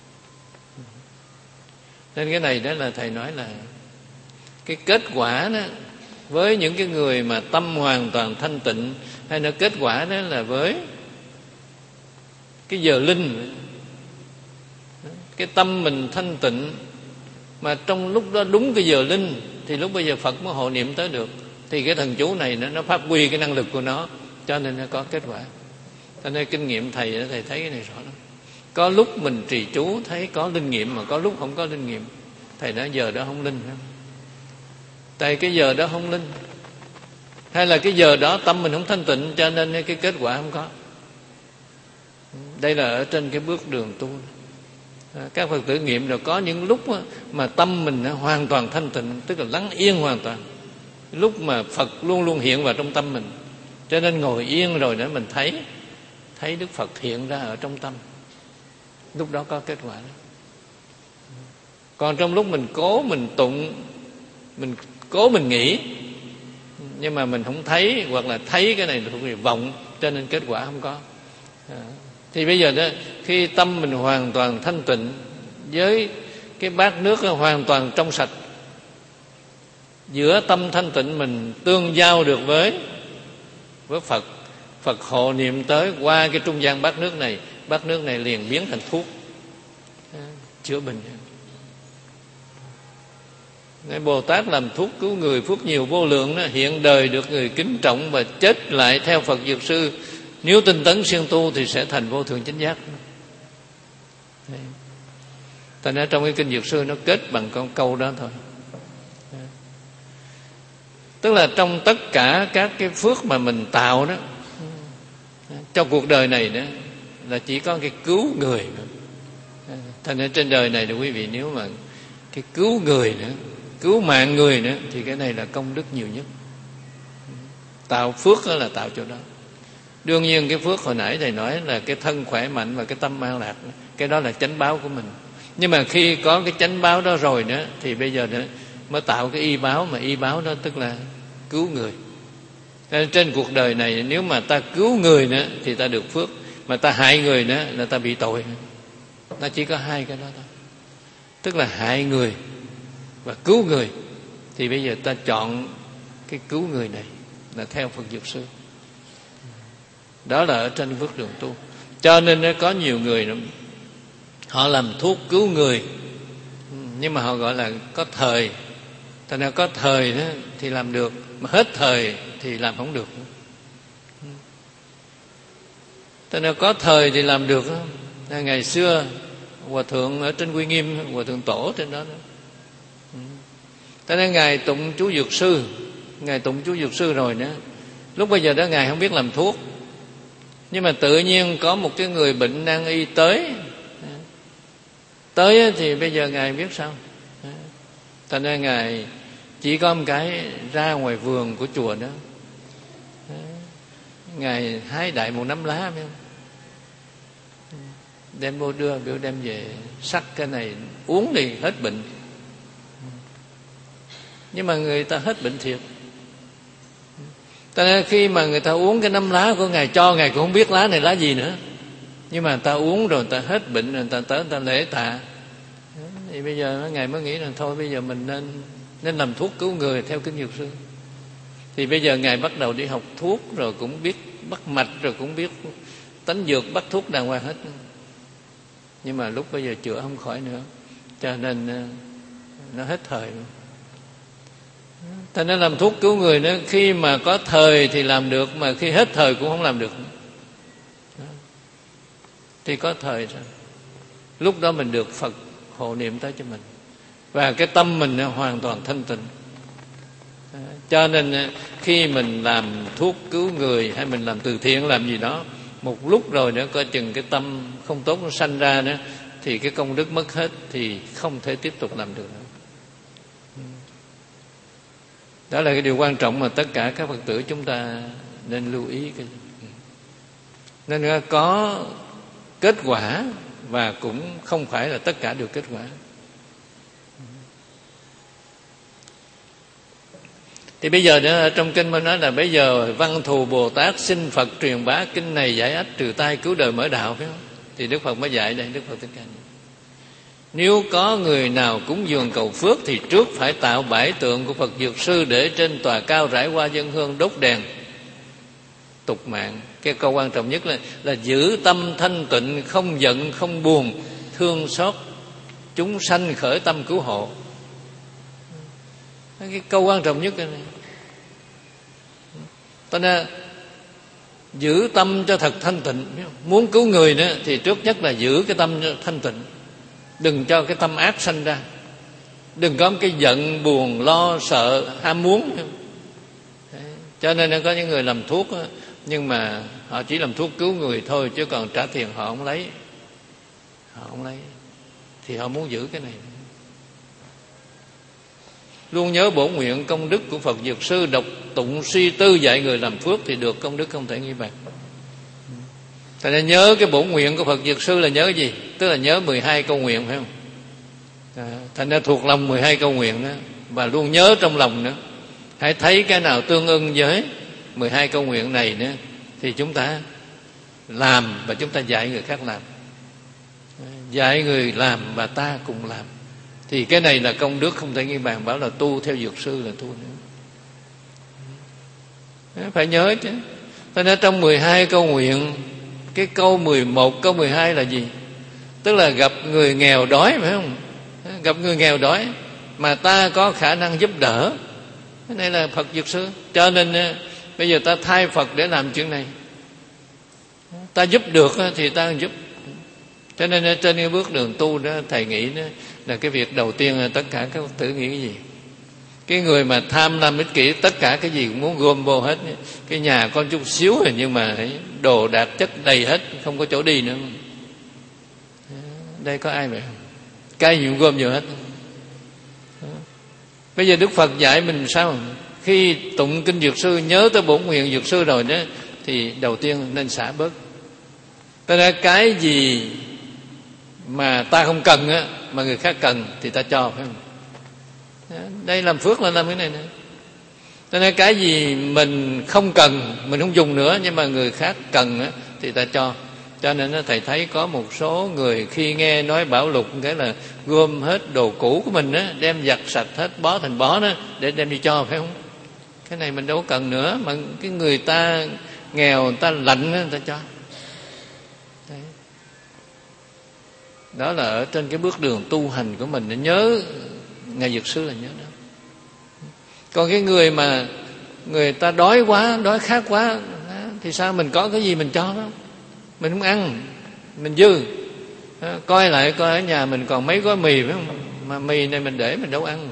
Nên cái này đó là thầy nói là cái kết quả đó với những cái người mà tâm hoàn toàn thanh tịnh, hay là kết quả đó là với cái giờ linh, cái tâm mình thanh tịnh mà trong lúc đó đúng cái giờ linh thì lúc bây giờ Phật mới hộ niệm tới được, thì cái thần chú này nó, nó phát huy cái năng lực của nó, cho nên nó có kết quả. Cho nên kinh nghiệm thầy thầy thấy cái này rõ lắm. Có lúc mình trì chú thấy có linh nghiệm, mà có lúc không có linh nghiệm. Thầy nói giờ đó không linh, tại cái giờ đó không linh, hay là cái giờ đó tâm mình không thanh tịnh, cho nên cái kết quả không có. Đây là ở trên cái bước đường tu. Các Phật tử nghiệm rồi, có những lúc mà tâm mình hoàn toàn thanh tịnh, tức là lắng yên hoàn toàn, lúc mà Phật luôn luôn hiện vào trong tâm mình, cho nên ngồi yên rồi nữa mình thấy thấy Đức Phật hiện ra ở trong tâm, lúc đó có kết quả đó. Còn trong lúc mình cố mình tụng, mình cố mình nghĩ, nhưng mà mình không thấy, hoặc là thấy cái này thuộc về vọng, cho nên kết quả không có. Thì bây giờ đó, khi tâm mình hoàn toàn thanh tịnh, với cái bát nước hoàn toàn trong sạch, giữa tâm thanh tịnh mình tương giao được với với Phật, Phật hộ niệm tới qua cái trung gian bát nước này, bát nước này liền biến thành thuốc chữa bệnh. Ngài Bồ Tát làm thuốc cứu người phước nhiều vô lượng đó, hiện đời được người kính trọng và chết lại theo Phật Dược Sư. Nếu tinh tấn siêng tu thì sẽ thành vô thượng chánh giác. Thành ra trong cái kinh Dược Sư nó kết bằng con câu đó thôi. Tức là trong tất cả các cái phước mà mình tạo đó, trong cuộc đời này đó, là chỉ có cái cứu người nữa. Thành ra trên đời này là quý vị, nếu mà cái cứu người nữa, cứu mạng người nữa, thì cái này là công đức nhiều nhất. Tạo phước đó là tạo chỗ đó. Đương nhiên cái phước hồi nãy thầy nói là cái thân khỏe mạnh và cái tâm an lạc, cái đó là chánh báo của mình. Nhưng mà khi có cái chánh báo đó rồi nữa, thì bây giờ nữa mới tạo cái y báo, mà y báo đó tức là cứu người. Nên trên cuộc đời này nếu mà ta cứu người nữa thì ta được phước, mà ta hại người nữa là ta bị tội. Nó chỉ có hai cái đó thôi, tức là hại người và cứu người. Thì bây giờ ta chọn cái cứu người này là theo Phật Dược Sư. Đó là ở trên bước đường tu. Cho nên có nhiều người họ làm thuốc cứu người, nhưng mà họ gọi là có thời. Thành ra có thời đó thì làm được, mà hết thời thì làm không được. Thành ra có thời thì làm được. Ngày xưa Hòa Thượng ở trên Quy Nghiêm, Hòa Thượng Tổ trên đó, đó. Cho nên Ngài tụng chú Dược Sư, Ngài tụng chú Dược Sư rồi nữa, lúc bây giờ đó Ngài không biết làm thuốc, nhưng mà tự nhiên có một cái người bệnh nan y tới tới thì bây giờ Ngài biết sao. Thành ra Ngài chỉ có một cái ra ngoài vườn của chùa đó, Ngài hái đại một nắm lá, phải không? Đem vô đưa, biểu đem về sắc cái này uống đi hết bệnh. Nhưng mà người ta hết bệnh thiệt. Cho nên khi mà người ta uống cái nắm lá của Ngài cho, Ngài cũng không biết lá này lá gì nữa, nhưng mà người ta uống rồi người ta hết bệnh rồi, người ta tới người ta lễ tạ. Thì bây giờ Ngài mới nghĩ là thôi bây giờ mình nên nên làm thuốc cứu người theo kinh Dược Sư. Thì bây giờ Ngài bắt đầu đi học thuốc, rồi cũng biết bắt mạch, rồi cũng biết tánh dược, bắt thuốc đàng hoàng hết. Nhưng mà lúc bây giờ chữa không khỏi nữa, cho nên nó hết thời luôn. Thành nên làm thuốc cứu người nữa, khi mà có thời thì làm được, mà khi hết thời cũng không làm được. Thì có thời rồi, lúc đó mình được Phật hộ niệm tới cho mình, và cái tâm mình hoàn toàn thanh tịnh. Cho nên khi mình làm thuốc cứu người hay mình làm từ thiện làm gì đó, một lúc rồi nữa coi chừng cái tâm không tốt nó sanh ra nữa, thì cái công đức mất hết, thì không thể tiếp tục làm được nữa. Đó là cái điều quan trọng mà tất cả các Phật tử chúng ta nên lưu ý. Nên có kết quả và cũng không phải là tất cả đều kết quả. Thì bây giờ nữa, trong kinh mới nói là bây giờ Văn Thù Bồ Tát xin Phật truyền bá kinh này giải ách trừ tai cứu đời mở đạo, phải không? Thì Đức Phật mới dạy đây, Đức Phật Thích Ca. Nếu có người nào cúng dường cầu phước thì trước phải tạo bãi tượng của Phật Dược Sư để trên tòa cao rải hoa dân hương đốt đèn tục mạng. Cái câu quan trọng nhất là, là giữ tâm thanh tịnh, không giận, không buồn, thương xót chúng sanh, khởi tâm cứu hộ. Cái câu quan trọng nhất này. Cho nên giữ tâm cho thật thanh tịnh. Muốn cứu người nữa thì trước nhất là giữ cái tâm thanh tịnh. Đừng cho cái tâm ác sanh ra. Đừng có cái giận, buồn, lo, sợ, ham muốn. Đấy. Cho nên có những người làm thuốc, nhưng mà họ chỉ làm thuốc cứu người thôi, chứ còn trả tiền họ không lấy. Họ không lấy. Thì họ muốn giữ cái này. Luôn nhớ bổn nguyện công đức của Phật Dược Sư, đọc tụng suy tư dạy người làm phước thì được công đức không thể nghi bàn. Thành ra nhớ cái bổn nguyện của Phật Dược Sư là nhớ gì? Tức là nhớ mười hai câu nguyện, phải không? À, thành ra thuộc lòng mười hai câu nguyện đó, và luôn nhớ trong lòng nữa. Hãy thấy cái nào tương ưng với mười hai câu nguyện này nữa thì chúng ta làm và chúng ta dạy người khác làm. Dạy người làm và ta cùng làm. Thì cái này là công đức không thể nghi bàn. Bảo là tu theo Dược Sư là tu nữa. Phải nhớ chứ. Cho nên trong mười hai câu nguyện, cái câu mười một, câu mười hai là gì? Tức là gặp người nghèo đói, phải không? Gặp người nghèo đói mà ta có khả năng giúp đỡ. Cái này là Phật Dược Sư. Cho nên bây giờ ta thay Phật để làm chuyện này. Ta giúp được thì ta giúp. Cho nên trên cái bước đường tu đó, thầy nghĩ đó là cái việc đầu tiên là tất cả các Phật tử nghĩ cái gì? Cái người mà tham lam ích kỷ, tất cả cái gì cũng muốn gom vô hết. Cái nhà con chút xíu rồi nhưng mà đồ đạc chất đầy hết, không có chỗ đi nữa. Đây có ai vậy? Cái gì cũng gom vô hết. Bây giờ Đức Phật dạy mình sao? Khi tụng kinh Dược Sư, nhớ tới bổn nguyện Dược Sư rồi đó, thì đầu tiên nên xả bớt. Tức là cái gì mà ta không cần á, mà người khác cần thì ta cho, phải không? Đây làm phước là làm cái này nè. Cho nên cái gì mình không cần, mình không dùng nữa, nhưng mà người khác cần á, thì ta cho. Cho nên thầy thấy có một số người khi nghe nói bảo lục cái là gom hết đồ cũ của mình á, đem giặt sạch hết, bó thành bó đó để đem đi cho, phải không? Cái này mình đâu có cần nữa, mà cái người ta nghèo, người ta lạnh á, người ta cho. Đấy. Đó là ở trên cái bước đường tu hành của mình, nhớ Ngài Dược Sư là nhớ đó. Còn cái người mà người ta đói quá, đói khát quá thì sao? Mình có cái gì mình cho đó. Mình không ăn, mình dư. Coi lại coi ở nhà mình còn mấy gói mì, phải không? Mà mì này mình để mình đâu ăn.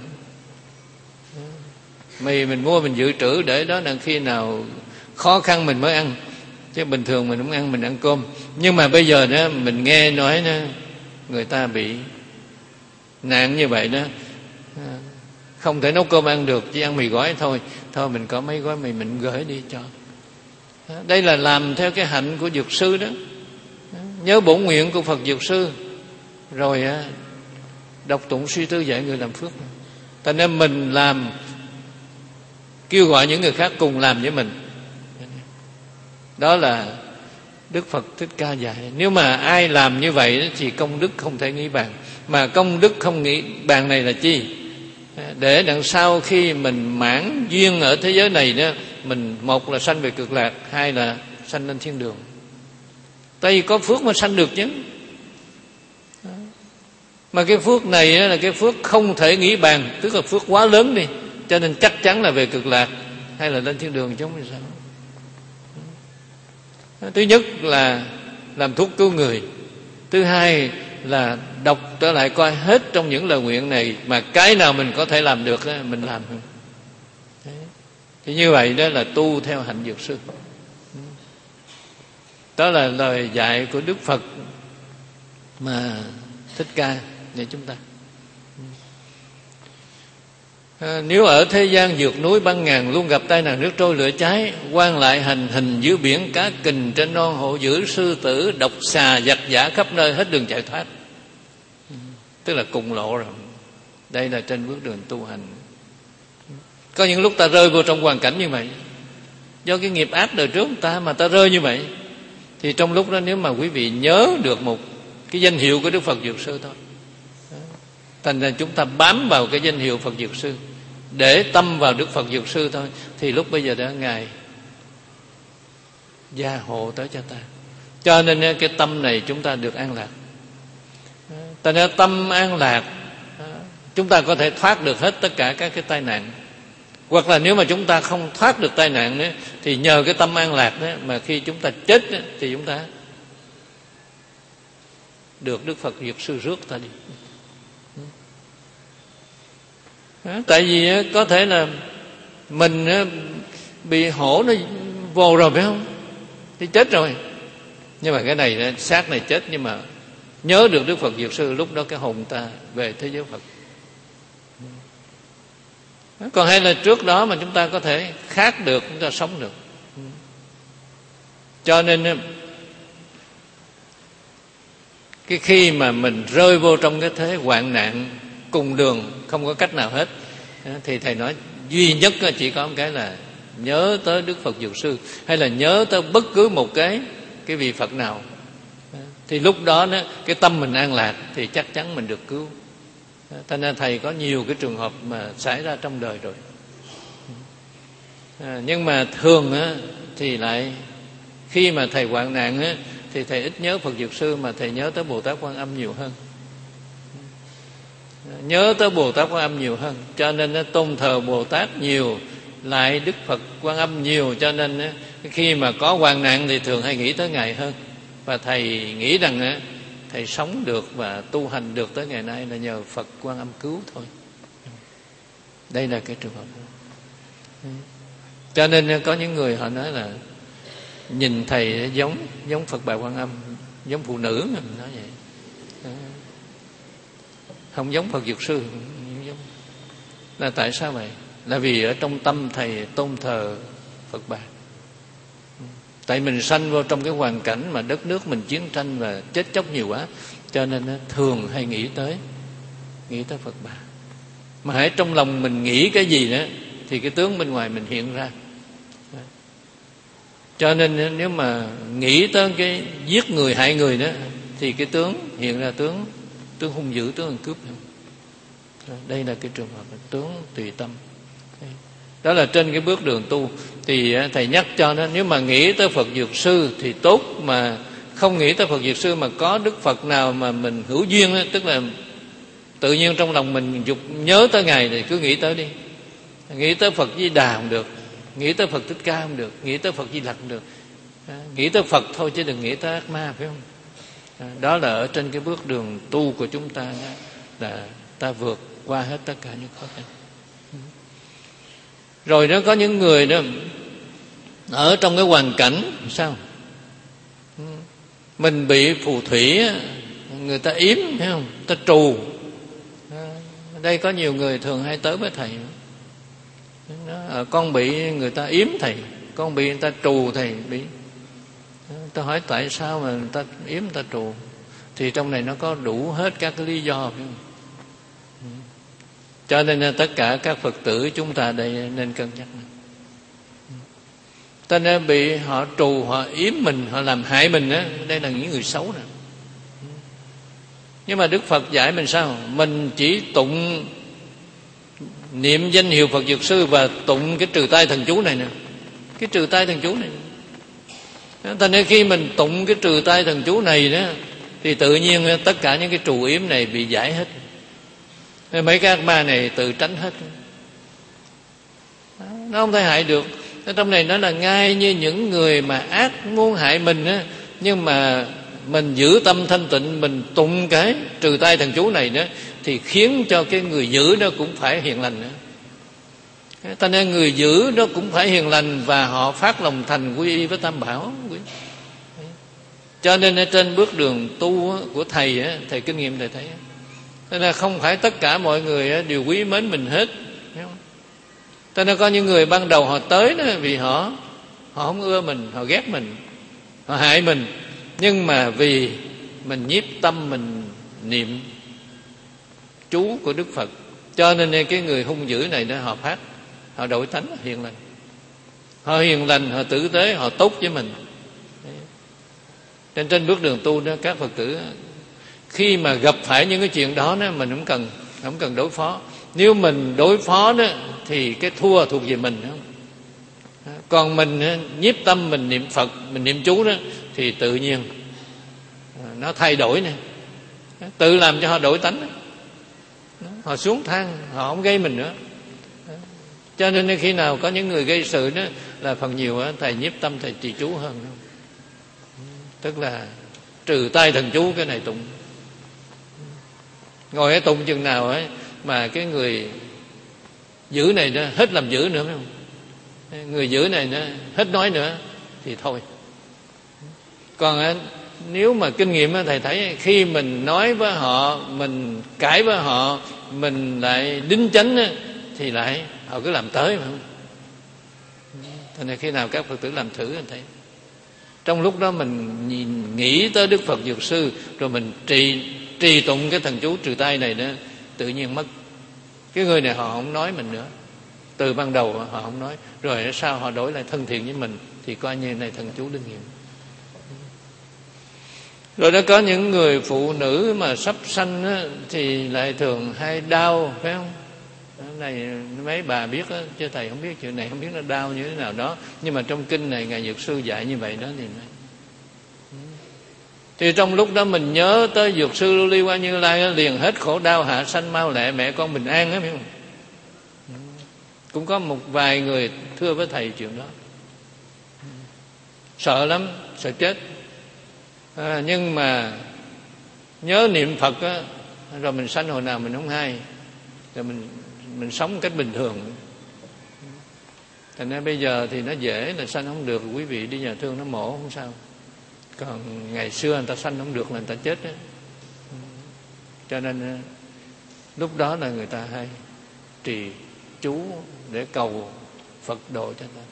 Mì mình mua mình dự trữ để đó là khi nào khó khăn mình mới ăn. Chứ bình thường mình không ăn, mình ăn cơm. Nhưng mà bây giờ đó mình nghe nói đó, người ta bị nạn như vậy đó, không thể nấu cơm ăn được, chỉ ăn mì gói thôi. Thôi mình có mấy gói mì mình gửi đi cho. Đây là làm theo cái hạnh của Dược Sư đó. Nhớ bổn nguyện của Phật Dược Sư, rồi đọc tụng suy tư dạy người làm phước. Cho nên mình làm, kêu gọi những người khác cùng làm với mình. Đó là Đức Phật Thích Ca dạy. Nếu mà ai làm như vậy thì công đức không thể nghĩ bàn. Mà công đức không nghĩ bàn này là chi? Để đằng sau khi mình mãn duyên ở thế giới này đó, mình một là sanh về cực lạc, hai là sanh lên thiên đường. Tại vì có phước mà sanh được chứ. Mà cái phước này là cái phước không thể nghĩ bàn, tức là phước quá lớn đi, cho nên chắc chắn là về cực lạc hay là lên thiên đường chứ không phải sao. Thứ nhất là làm thuốc cứu người. Thứ hai là đọc trở lại coi hết trong những lời nguyện này, mà cái nào mình có thể làm được mình làm. Đấy. Thì như vậy đó là tu theo hạnh dược sư. Đó là lời dạy của Đức Phật mà Thích Ca để chúng ta. À, nếu ở thế gian vượt núi băng ngàn, luôn gặp tai nạn nước trôi lửa cháy, quan lại hành hình dưới biển, cá kình trên non, hộ dữ sư tử, độc xà giặc giả khắp nơi, hết đường chạy thoát. Tức là cùng lộ rồi. Đây là trên bước đường tu hành. Có những lúc ta rơi vô trong hoàn cảnh như vậy, do cái nghiệp ác đời trước ta mà ta rơi như vậy, thì trong lúc đó nếu mà quý vị nhớ được một cái danh hiệu của Đức Phật Dược Sư thôi, thành ra chúng ta bám vào cái danh hiệu Phật Dược Sư, để tâm vào Đức Phật Dược Sư thôi, thì lúc bây giờ đó Ngài gia hộ tới cho ta. Cho nên cái tâm này chúng ta được an lạc. Thành ra tâm an lạc, chúng ta có thể thoát được hết tất cả các cái tai nạn. Hoặc là nếu mà chúng ta không thoát được tai nạn nữa, thì nhờ cái tâm an lạc đó mà khi chúng ta chết đó, thì chúng ta được Đức Phật Dược Sư rước ta đi. Tại vì có thể là mình bị hổ nó vô rồi phải không, thì chết rồi. Nhưng mà cái này xác này chết, nhưng mà nhớ được Đức Phật Dược Sư, lúc đó cái hồn ta về thế giới Phật. Còn hay là trước đó mà chúng ta có thể khát được, chúng ta sống được. Cho nên cái khi mà mình rơi vô trong cái thế hoạn nạn cùng đường, không có cách nào hết, thì thầy nói duy nhất chỉ có một cái là nhớ tới Đức Phật Dược Sư, hay là nhớ tới bất cứ một cái cái vị Phật nào, thì lúc đó, đó cái tâm mình an lạc, thì chắc chắn mình được cứu. Thành ra thầy có nhiều cái trường hợp mà xảy ra trong đời rồi. À, nhưng mà thường á, thì lại khi mà thầy hoạn nạn á, thì thầy ít nhớ Phật Dược Sư, mà thầy nhớ tới Bồ Tát Quan Âm nhiều hơn. Nhớ tới Bồ Tát Quan Âm nhiều hơn, cho nên nó tôn thờ Bồ Tát nhiều, lại Đức Phật Quan Âm nhiều. Cho nên á, khi mà có hoạn nạn thì thường hay nghĩ tới Ngài hơn. Và thầy nghĩ rằng á, thầy sống được và tu hành được tới ngày nay là nhờ Phật Quan Âm cứu thôi. Đây là cái trường hợp đó. Cho nên có những người họ nói là nhìn thầy giống giống Phật Bà Quan Âm, giống phụ nữ, mình nói vậy, không giống Phật Dược Sư. Là tại sao vậy? Là vì ở trong tâm thầy tôn thờ Phật Bà. Tại mình sanh vô trong cái hoàn cảnh mà đất nước mình chiến tranh và chết chóc nhiều quá, cho nên thường hay nghĩ tới nghĩ tới Phật Bà. Mà hãy trong lòng mình nghĩ cái gì đó, thì cái tướng bên ngoài mình hiện ra. Cho nên nếu mà nghĩ tới cái giết người hại người đó, thì cái tướng hiện ra tướng tướng hung dữ, tướng ăn cướp. Đây là cái trường hợp tướng tùy tâm. Đó là trên cái bước đường tu. Thì thầy nhắc cho nó, nếu mà nghĩ tới Phật Dược Sư thì tốt, mà không nghĩ tới Phật Dược Sư mà có Đức Phật nào mà mình hữu duyên đó, tức là tự nhiên trong lòng mình dục nhớ tới Ngài thì cứ nghĩ tới đi. Nghĩ tới Phật Di Đà không được, nghĩ tới Phật Thích Ca không được, nghĩ tới Phật Di Lặc không được. Nghĩ tới Phật thôi chứ đừng nghĩ tới ác ma, phải không? Đó là ở trên cái bước đường tu của chúng ta, là ta vượt qua hết tất cả những khó khăn. Rồi nó có những người đó ở trong cái hoàn cảnh sao mình bị phù thủy, người ta yếm, thấy không, ta trù. Ở đây có nhiều người thường hay tới với thầy, nó, con bị người ta yếm thầy, con bị người ta trù thầy, bị. Ta hỏi tại sao mà người ta yếm, người ta trù, thì trong này nó có đủ hết các cái lý do, phải không? Cho nên tất cả các Phật tử chúng ta đây nên cân nhắc. Ta nên bị họ trù, họ yếm mình, họ làm hại mình á, đây là những người xấu nè. Nhưng mà Đức Phật dạy mình sao? Mình chỉ tụng niệm danh hiệu Phật Dược Sư và tụng cái trừ tai thần chú này nè. Cái trừ tai thần chú này. Ta nên khi mình tụng cái trừ tai thần chú này đó, thì tự nhiên tất cả những cái trù yếm này bị giải hết. Mấy cái ác ma này tự tránh hết, nó không thể hại được. Trong này nó là ngay như những người mà ác muốn hại mình á, nhưng mà mình giữ tâm thanh tịnh, mình tụng cái trừ tai thần chú này đó, thì khiến cho cái người giữ nó cũng phải hiền lành nữa. Cho nên người giữ nó cũng phải hiền lành và họ phát lòng thành quy y với Tam Bảo. Cho nên ở trên bước đường tu của thầy, thầy kinh nghiệm thầy thấy, nên là không phải tất cả mọi người đều quý mến mình hết. Cho nên có những người ban đầu họ tới đó vì họ họ không ưa mình, họ ghét mình, họ hại mình, nhưng mà vì mình nhiếp tâm mình niệm chú của Đức Phật, cho nên cái người hung dữ này đó họ phát, họ đổi tánh hiền lành, họ hiền lành, họ tử tế, họ tốt với mình. Trên trên bước đường tu đó, các Phật tử khi mà gặp phải những cái chuyện đó, đó mình không cần không cần đối phó. Nếu mình đối phó đó thì cái thua thuộc về mình, không? Còn mình nhiếp tâm mình niệm Phật, mình niệm chú đó thì tự nhiên nó thay đổi nè, tự làm cho họ đổi tánh. Họ xuống thang, họ không gây mình nữa. Cho nên khi nào có những người gây sự đó là phần nhiều thầy nhiếp tâm, thầy trì chú hơn, tức là trừ tay thần chú cái này tụng. Ngồi ở tụng chừng nào ấy mà cái người giữ này nó hết làm giữ nữa, phải không? Người giữ này nó hết nói nữa thì thôi. Còn nếu mà kinh nghiệm thầy thấy khi mình nói với họ, mình cãi với họ, mình lại đính chánh thì lại họ cứ làm tới, phải không? Thế nên khi nào các Phật tử làm thử anh thấy, trong lúc đó mình nhìn, nghĩ tới Đức Phật Dược Sư, rồi mình trì trì tụng cái thần chú trừ tay này đó, tự nhiên mất. Cái người này họ không nói mình nữa, từ ban đầu họ không nói, rồi sao họ đổi lại thân thiện với mình, thì coi như này thần chú linh nghiệm. Rồi đó có những người phụ nữ mà sắp sanh á, thì lại thường hay đau, phải không? Cái này mấy bà biết á, chứ thầy không biết chuyện này, không biết nó đau như thế nào đó. Nhưng mà trong kinh này Ngài Dược Sư dạy như vậy đó thì nói. Thì trong lúc đó mình nhớ tới Dược Sư Lưu Ly Hoa Như Lai, liền hết khổ đau hạ sanh mau lẹ, mẹ con bình an á, phải không? Cũng có một vài người thưa với thầy chuyện đó, sợ lắm, sợ chết. À, nhưng mà nhớ niệm Phật á, rồi mình sanh hồi nào mình không hay, rồi mình mình sống một cách bình thường. Thành ra bây giờ thì nó dễ là sanh không được, quý vị đi nhà thương nó mổ không sao. Còn ngày xưa người ta sanh không được là người ta chết đó. Cho nên lúc đó là người ta hay trì chú để cầu Phật độ cho ta.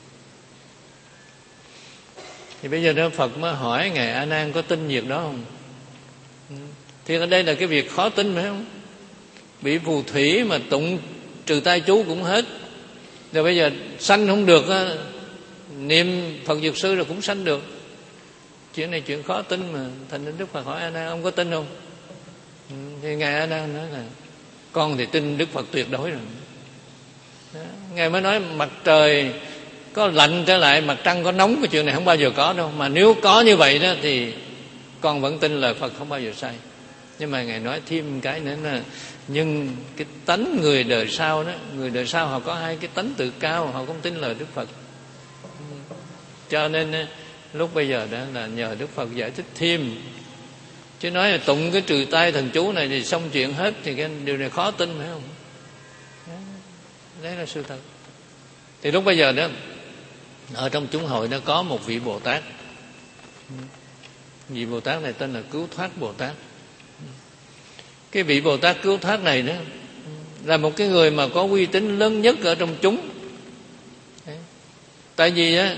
Thì bây giờ đó Phật mới hỏi Ngài A Nan có tin việc đó không? Thì ở đây là cái việc khó tin, phải không? Bị phù thủy mà tụng trừ tay chú cũng hết, rồi bây giờ sanh không được, niệm Phật Dược Sư rồi cũng sanh được. Chuyện này chuyện khó tin mà. Thành nên Đức Phật hỏi A Nan ông có tin không? Thì Ngài A Nan nói là con thì tin Đức Phật tuyệt đối rồi. Đó. Ngài mới nói mặt trời có lạnh trở lại, mặt trăng có nóng, cái chuyện này không bao giờ có đâu. Mà nếu có như vậy đó thì con vẫn tin lời Phật không bao giờ sai. Nhưng mà Ngài nói thêm cái nữa là nhưng cái tánh người đời sau đó, người đời sau họ có hai cái tánh tự cao, họ không tin lời Đức Phật. Cho nên lúc bây giờ đó là nhờ Đức Phật giải thích thêm. Chứ nói là tụng cái trừ tay thần chú này thì xong chuyện hết, thì cái điều này khó tin, phải không? Đấy là sự thật. Thì lúc bây giờ đó ở trong chúng hội nó có một vị Bồ Tát. Vị Bồ Tát này tên là Cứu Thoát Bồ Tát. Cái vị Bồ Tát Cứu Thoát này đó là một cái người mà có uy tín lớn nhất ở trong chúng. Tại vì á,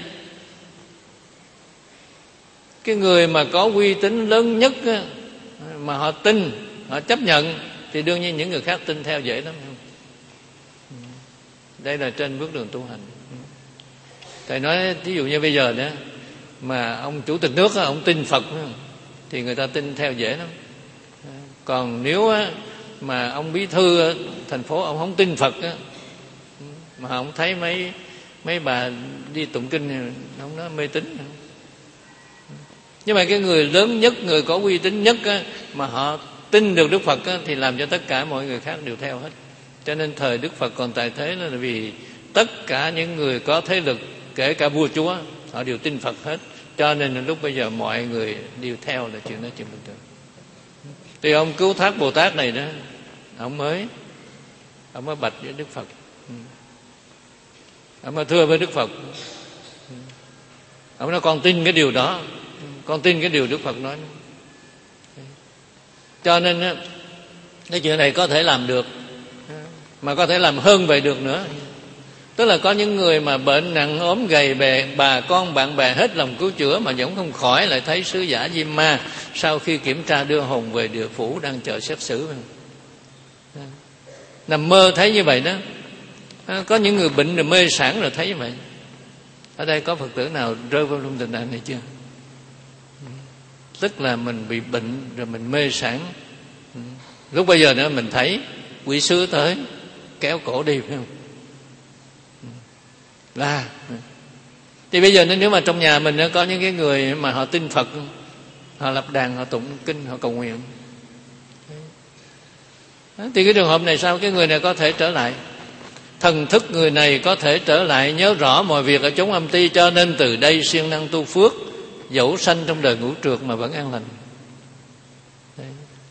cái người mà có uy tín lớn nhất á, mà họ tin, họ chấp nhận, thì đương nhiên những người khác tin theo dễ lắm. Đây là trên bước đường tu hành. Thầy nói ví dụ như bây giờ đó mà ông chủ tịch nước ông tin Phật thì người ta tin theo dễ lắm. Còn nếu mà ông bí thư thành phố ông không tin Phật mà ông thấy mấy mấy bà đi tụng kinh ông nói mê tín. Nhưng mà cái người lớn nhất, người có uy tín nhất mà họ tin được Đức Phật thì làm cho tất cả mọi người khác đều theo hết. Cho nên thời Đức Phật còn tại thế là vì tất cả những người có thế lực, kể cả vua chúa, họ đều tin Phật hết. Cho nên lúc bây giờ mọi người đều theo là chuyện đó chuyện bình thường. Thì ông Cứu Thoát Bồ Tát này đó, ông mới ông mới bạch với Đức Phật. Ông nói thưa với Đức Phật, ông nói con tin cái điều đó, con tin cái điều Đức Phật nói. Cho nên cái chuyện này có thể làm được, mà có thể làm hơn vậy được nữa. Tức là có những người mà bệnh nặng ốm gầy, bè bà con bạn bè hết lòng cứu chữa mà vẫn không khỏi, lại thấy sứ giả Diêm Ma sau khi kiểm tra đưa hồn về địa phủ đang chờ xét xử. Nằm mơ thấy như vậy đó. Có những người bệnh rồi mê sảng rồi thấy như vậy. Ở đây có Phật tử nào rơi vào trong tình trạng này chưa? Tức là mình bị bệnh rồi mình mê sảng. Lúc bây giờ nữa mình thấy quỷ sứ tới kéo cổ đi, phải không? Là thì bây giờ nếu mà trong nhà mình có những cái người mà họ tin Phật, họ lập đàn, họ tụng kinh, họ cầu nguyện, thì cái trường hợp này sao? Cái người này có thể trở lại, thần thức người này có thể trở lại, nhớ rõ mọi việc ở chốn âm ti, cho nên từ đây siêng năng tu phước, dẫu sanh trong đời ngũ trượt mà vẫn an lành. Đấy.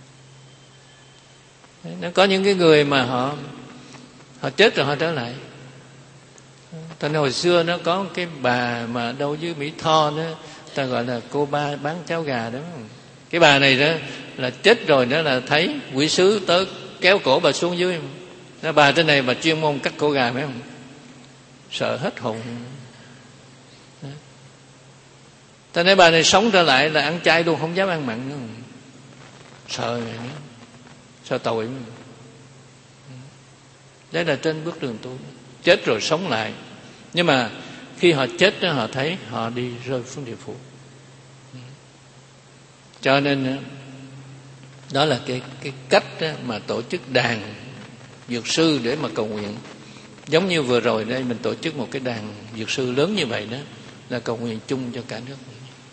Đấy. Nó có những cái người mà họ họ chết rồi họ trở lại. Thành hồi xưa nó có cái bà mà đâu dưới Mỹ Tho đó, ta gọi là cô ba bán cháo gà đó. Cái bà này đó là chết rồi đó, là thấy quỷ sứ tới kéo cổ bà xuống dưới. Nó bà trên này bà chuyên môn cắt cổ gà, phải không? Sợ hết hồn. Thành nên bà này sống trở lại là ăn chay luôn, không dám ăn mặn nữa. Sợ này nữa. Sợ tội. Đấy là trên bước đường tu. Chết rồi sống lại. Nhưng mà khi họ chết đó, họ thấy họ đi rơi xuống địa phủ. Cho nên đó là cái, cái cách mà tổ chức đàn dược sư để mà cầu nguyện. Giống như vừa rồi đây mình tổ chức một cái đàn dược sư lớn như vậy đó, là cầu nguyện chung cho cả nước.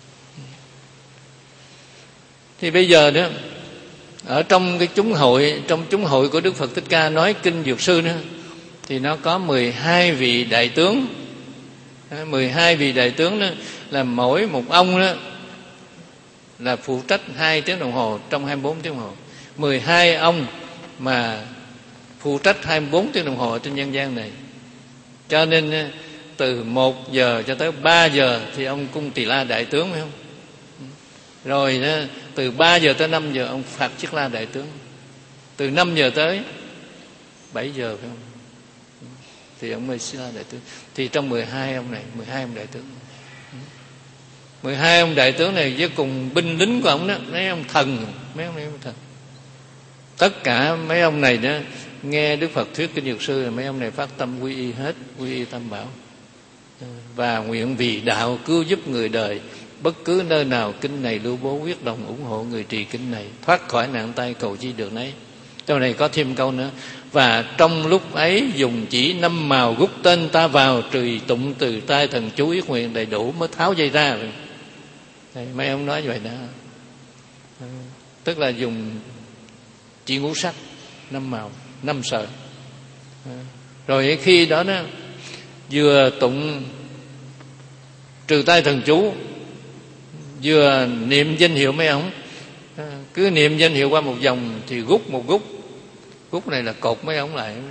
Thì bây giờ đó, ở trong cái chúng hội, trong chúng hội của Đức Phật Thích Ca nói kinh dược sư đó, thì nó có mười hai vị đại tướng. mười hai vị đại tướng đó là mỗi một ông đó là phụ trách hai tiếng đồng hồ trong hai mươi bốn tiếng đồng hồ. mười hai ông mà phụ trách hai mươi bốn tiếng đồng hồ trên nhân gian này. Cho nên từ một giờ cho tới ba giờ thì ông cung Tỳ La đại tướng, phải không? Rồi đó, từ ba giờ tới năm giờ ông Phạt Chiết La đại tướng. Từ năm giờ tới bảy giờ, phải không? Thì ông Mê Xí La đại tướng. Thì trong mười hai ông này, mười hai ông đại tướng, mười hai ông đại tướng này với cùng binh lính của ông đó, mấy ông thần, mấy ông này ông thần, tất cả mấy ông này đó nghe Đức Phật thuyết kinh dược sư, mấy ông này phát tâm quy y hết, quy y Tam Bảo, và nguyện vì đạo cứu giúp người đời, bất cứ nơi nào kinh này lưu bố, quyết đồng ủng hộ người trì kinh này, thoát khỏi nạn tai cầu chi được nấy. Trong này có thêm câu nữa: và trong lúc ấy dùng chỉ năm màu gút tên ta vào, trì tụng từ tai thần chú yết nguyện đầy đủ mới tháo dây ra. Đây, mấy ông nói vậy đó. Tức là dùng chỉ ngũ sắc, năm màu, năm sợi. Rồi khi đó đó vừa tụng trừ tai thần chú, vừa niệm danh hiệu mấy ông. Cứ niệm danh hiệu qua một vòng thì gút một gút. Gút này là cột mấy ông lại,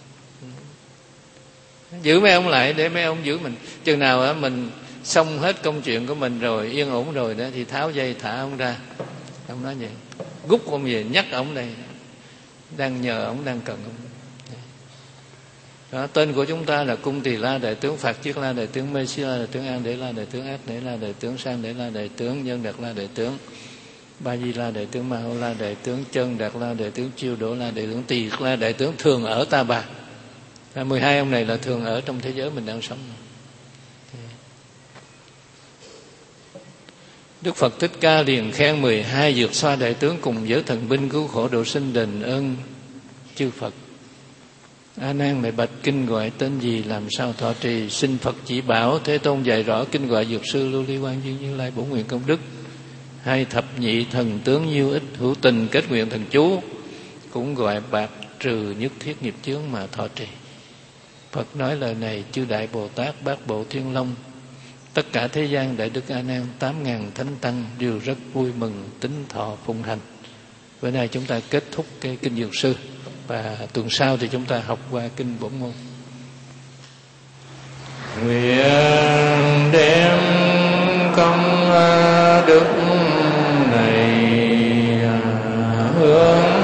giữ mấy ông lại để mấy ông giữ mình. Chừng nào á mình xong hết công chuyện của mình rồi, yên ổn rồi đó, thì tháo dây thả ông ra. Ông nói vậy, gút ông về nhắc ông đây, đang nhờ ông, đang cần ông. Đó, tên của chúng ta là Cung Tỳ La đại tướng, Phạt Chiết La đại tướng, Mê Xí La đại tướng, An Để La đại tướng, Ác Để La đại tướng, Sang Để La đại tướng, Nhân Đạt La đại tướng, Ba Di La đại tướng, Ma Hô La đại tướng, Chân Đạt La đại tướng, Chiêu Đỗ La đại tướng, Tỳ La đại tướng, thường ở Ta Bà. mười hai ông này là thường ở trong thế giới mình đang sống. Đức Phật Thích Ca liền khen mười hai dược xoa đại tướng cùng với thần binh cứu khổ độ sinh, đền ơn chư Phật. A Nan lại bạch: kinh gọi tên gì, làm sao thọ trì? Xin Phật chỉ bảo. Thế Tôn dạy rõ kinh gọi dược sư Lưu Ly Quang Duyên Như Lai bổn nguyện công đức. Hai thập nhị thần tướng nhiêu ích hữu tình kết nguyện thần chú, cũng gọi bạc trừ nhất thiết nghiệp chướng mà thọ trì. Phật nói lời này, chư Đại Bồ Tát, Bát Bộ Thiên Long, tất cả thế gian Đại Đức A Nan, tám ngàn thánh tăng đều rất vui mừng tín thọ phụng hành. Bữa nay chúng ta kết thúc cái kinh dược sư, và tuần sau thì chúng ta học qua kinh Bổn Môn. nguyện đem công đức này hướng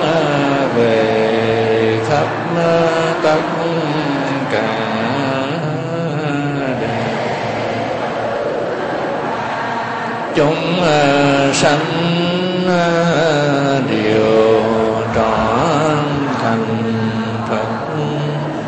về khắp tất cả chúng sanh đều trọn thành Phật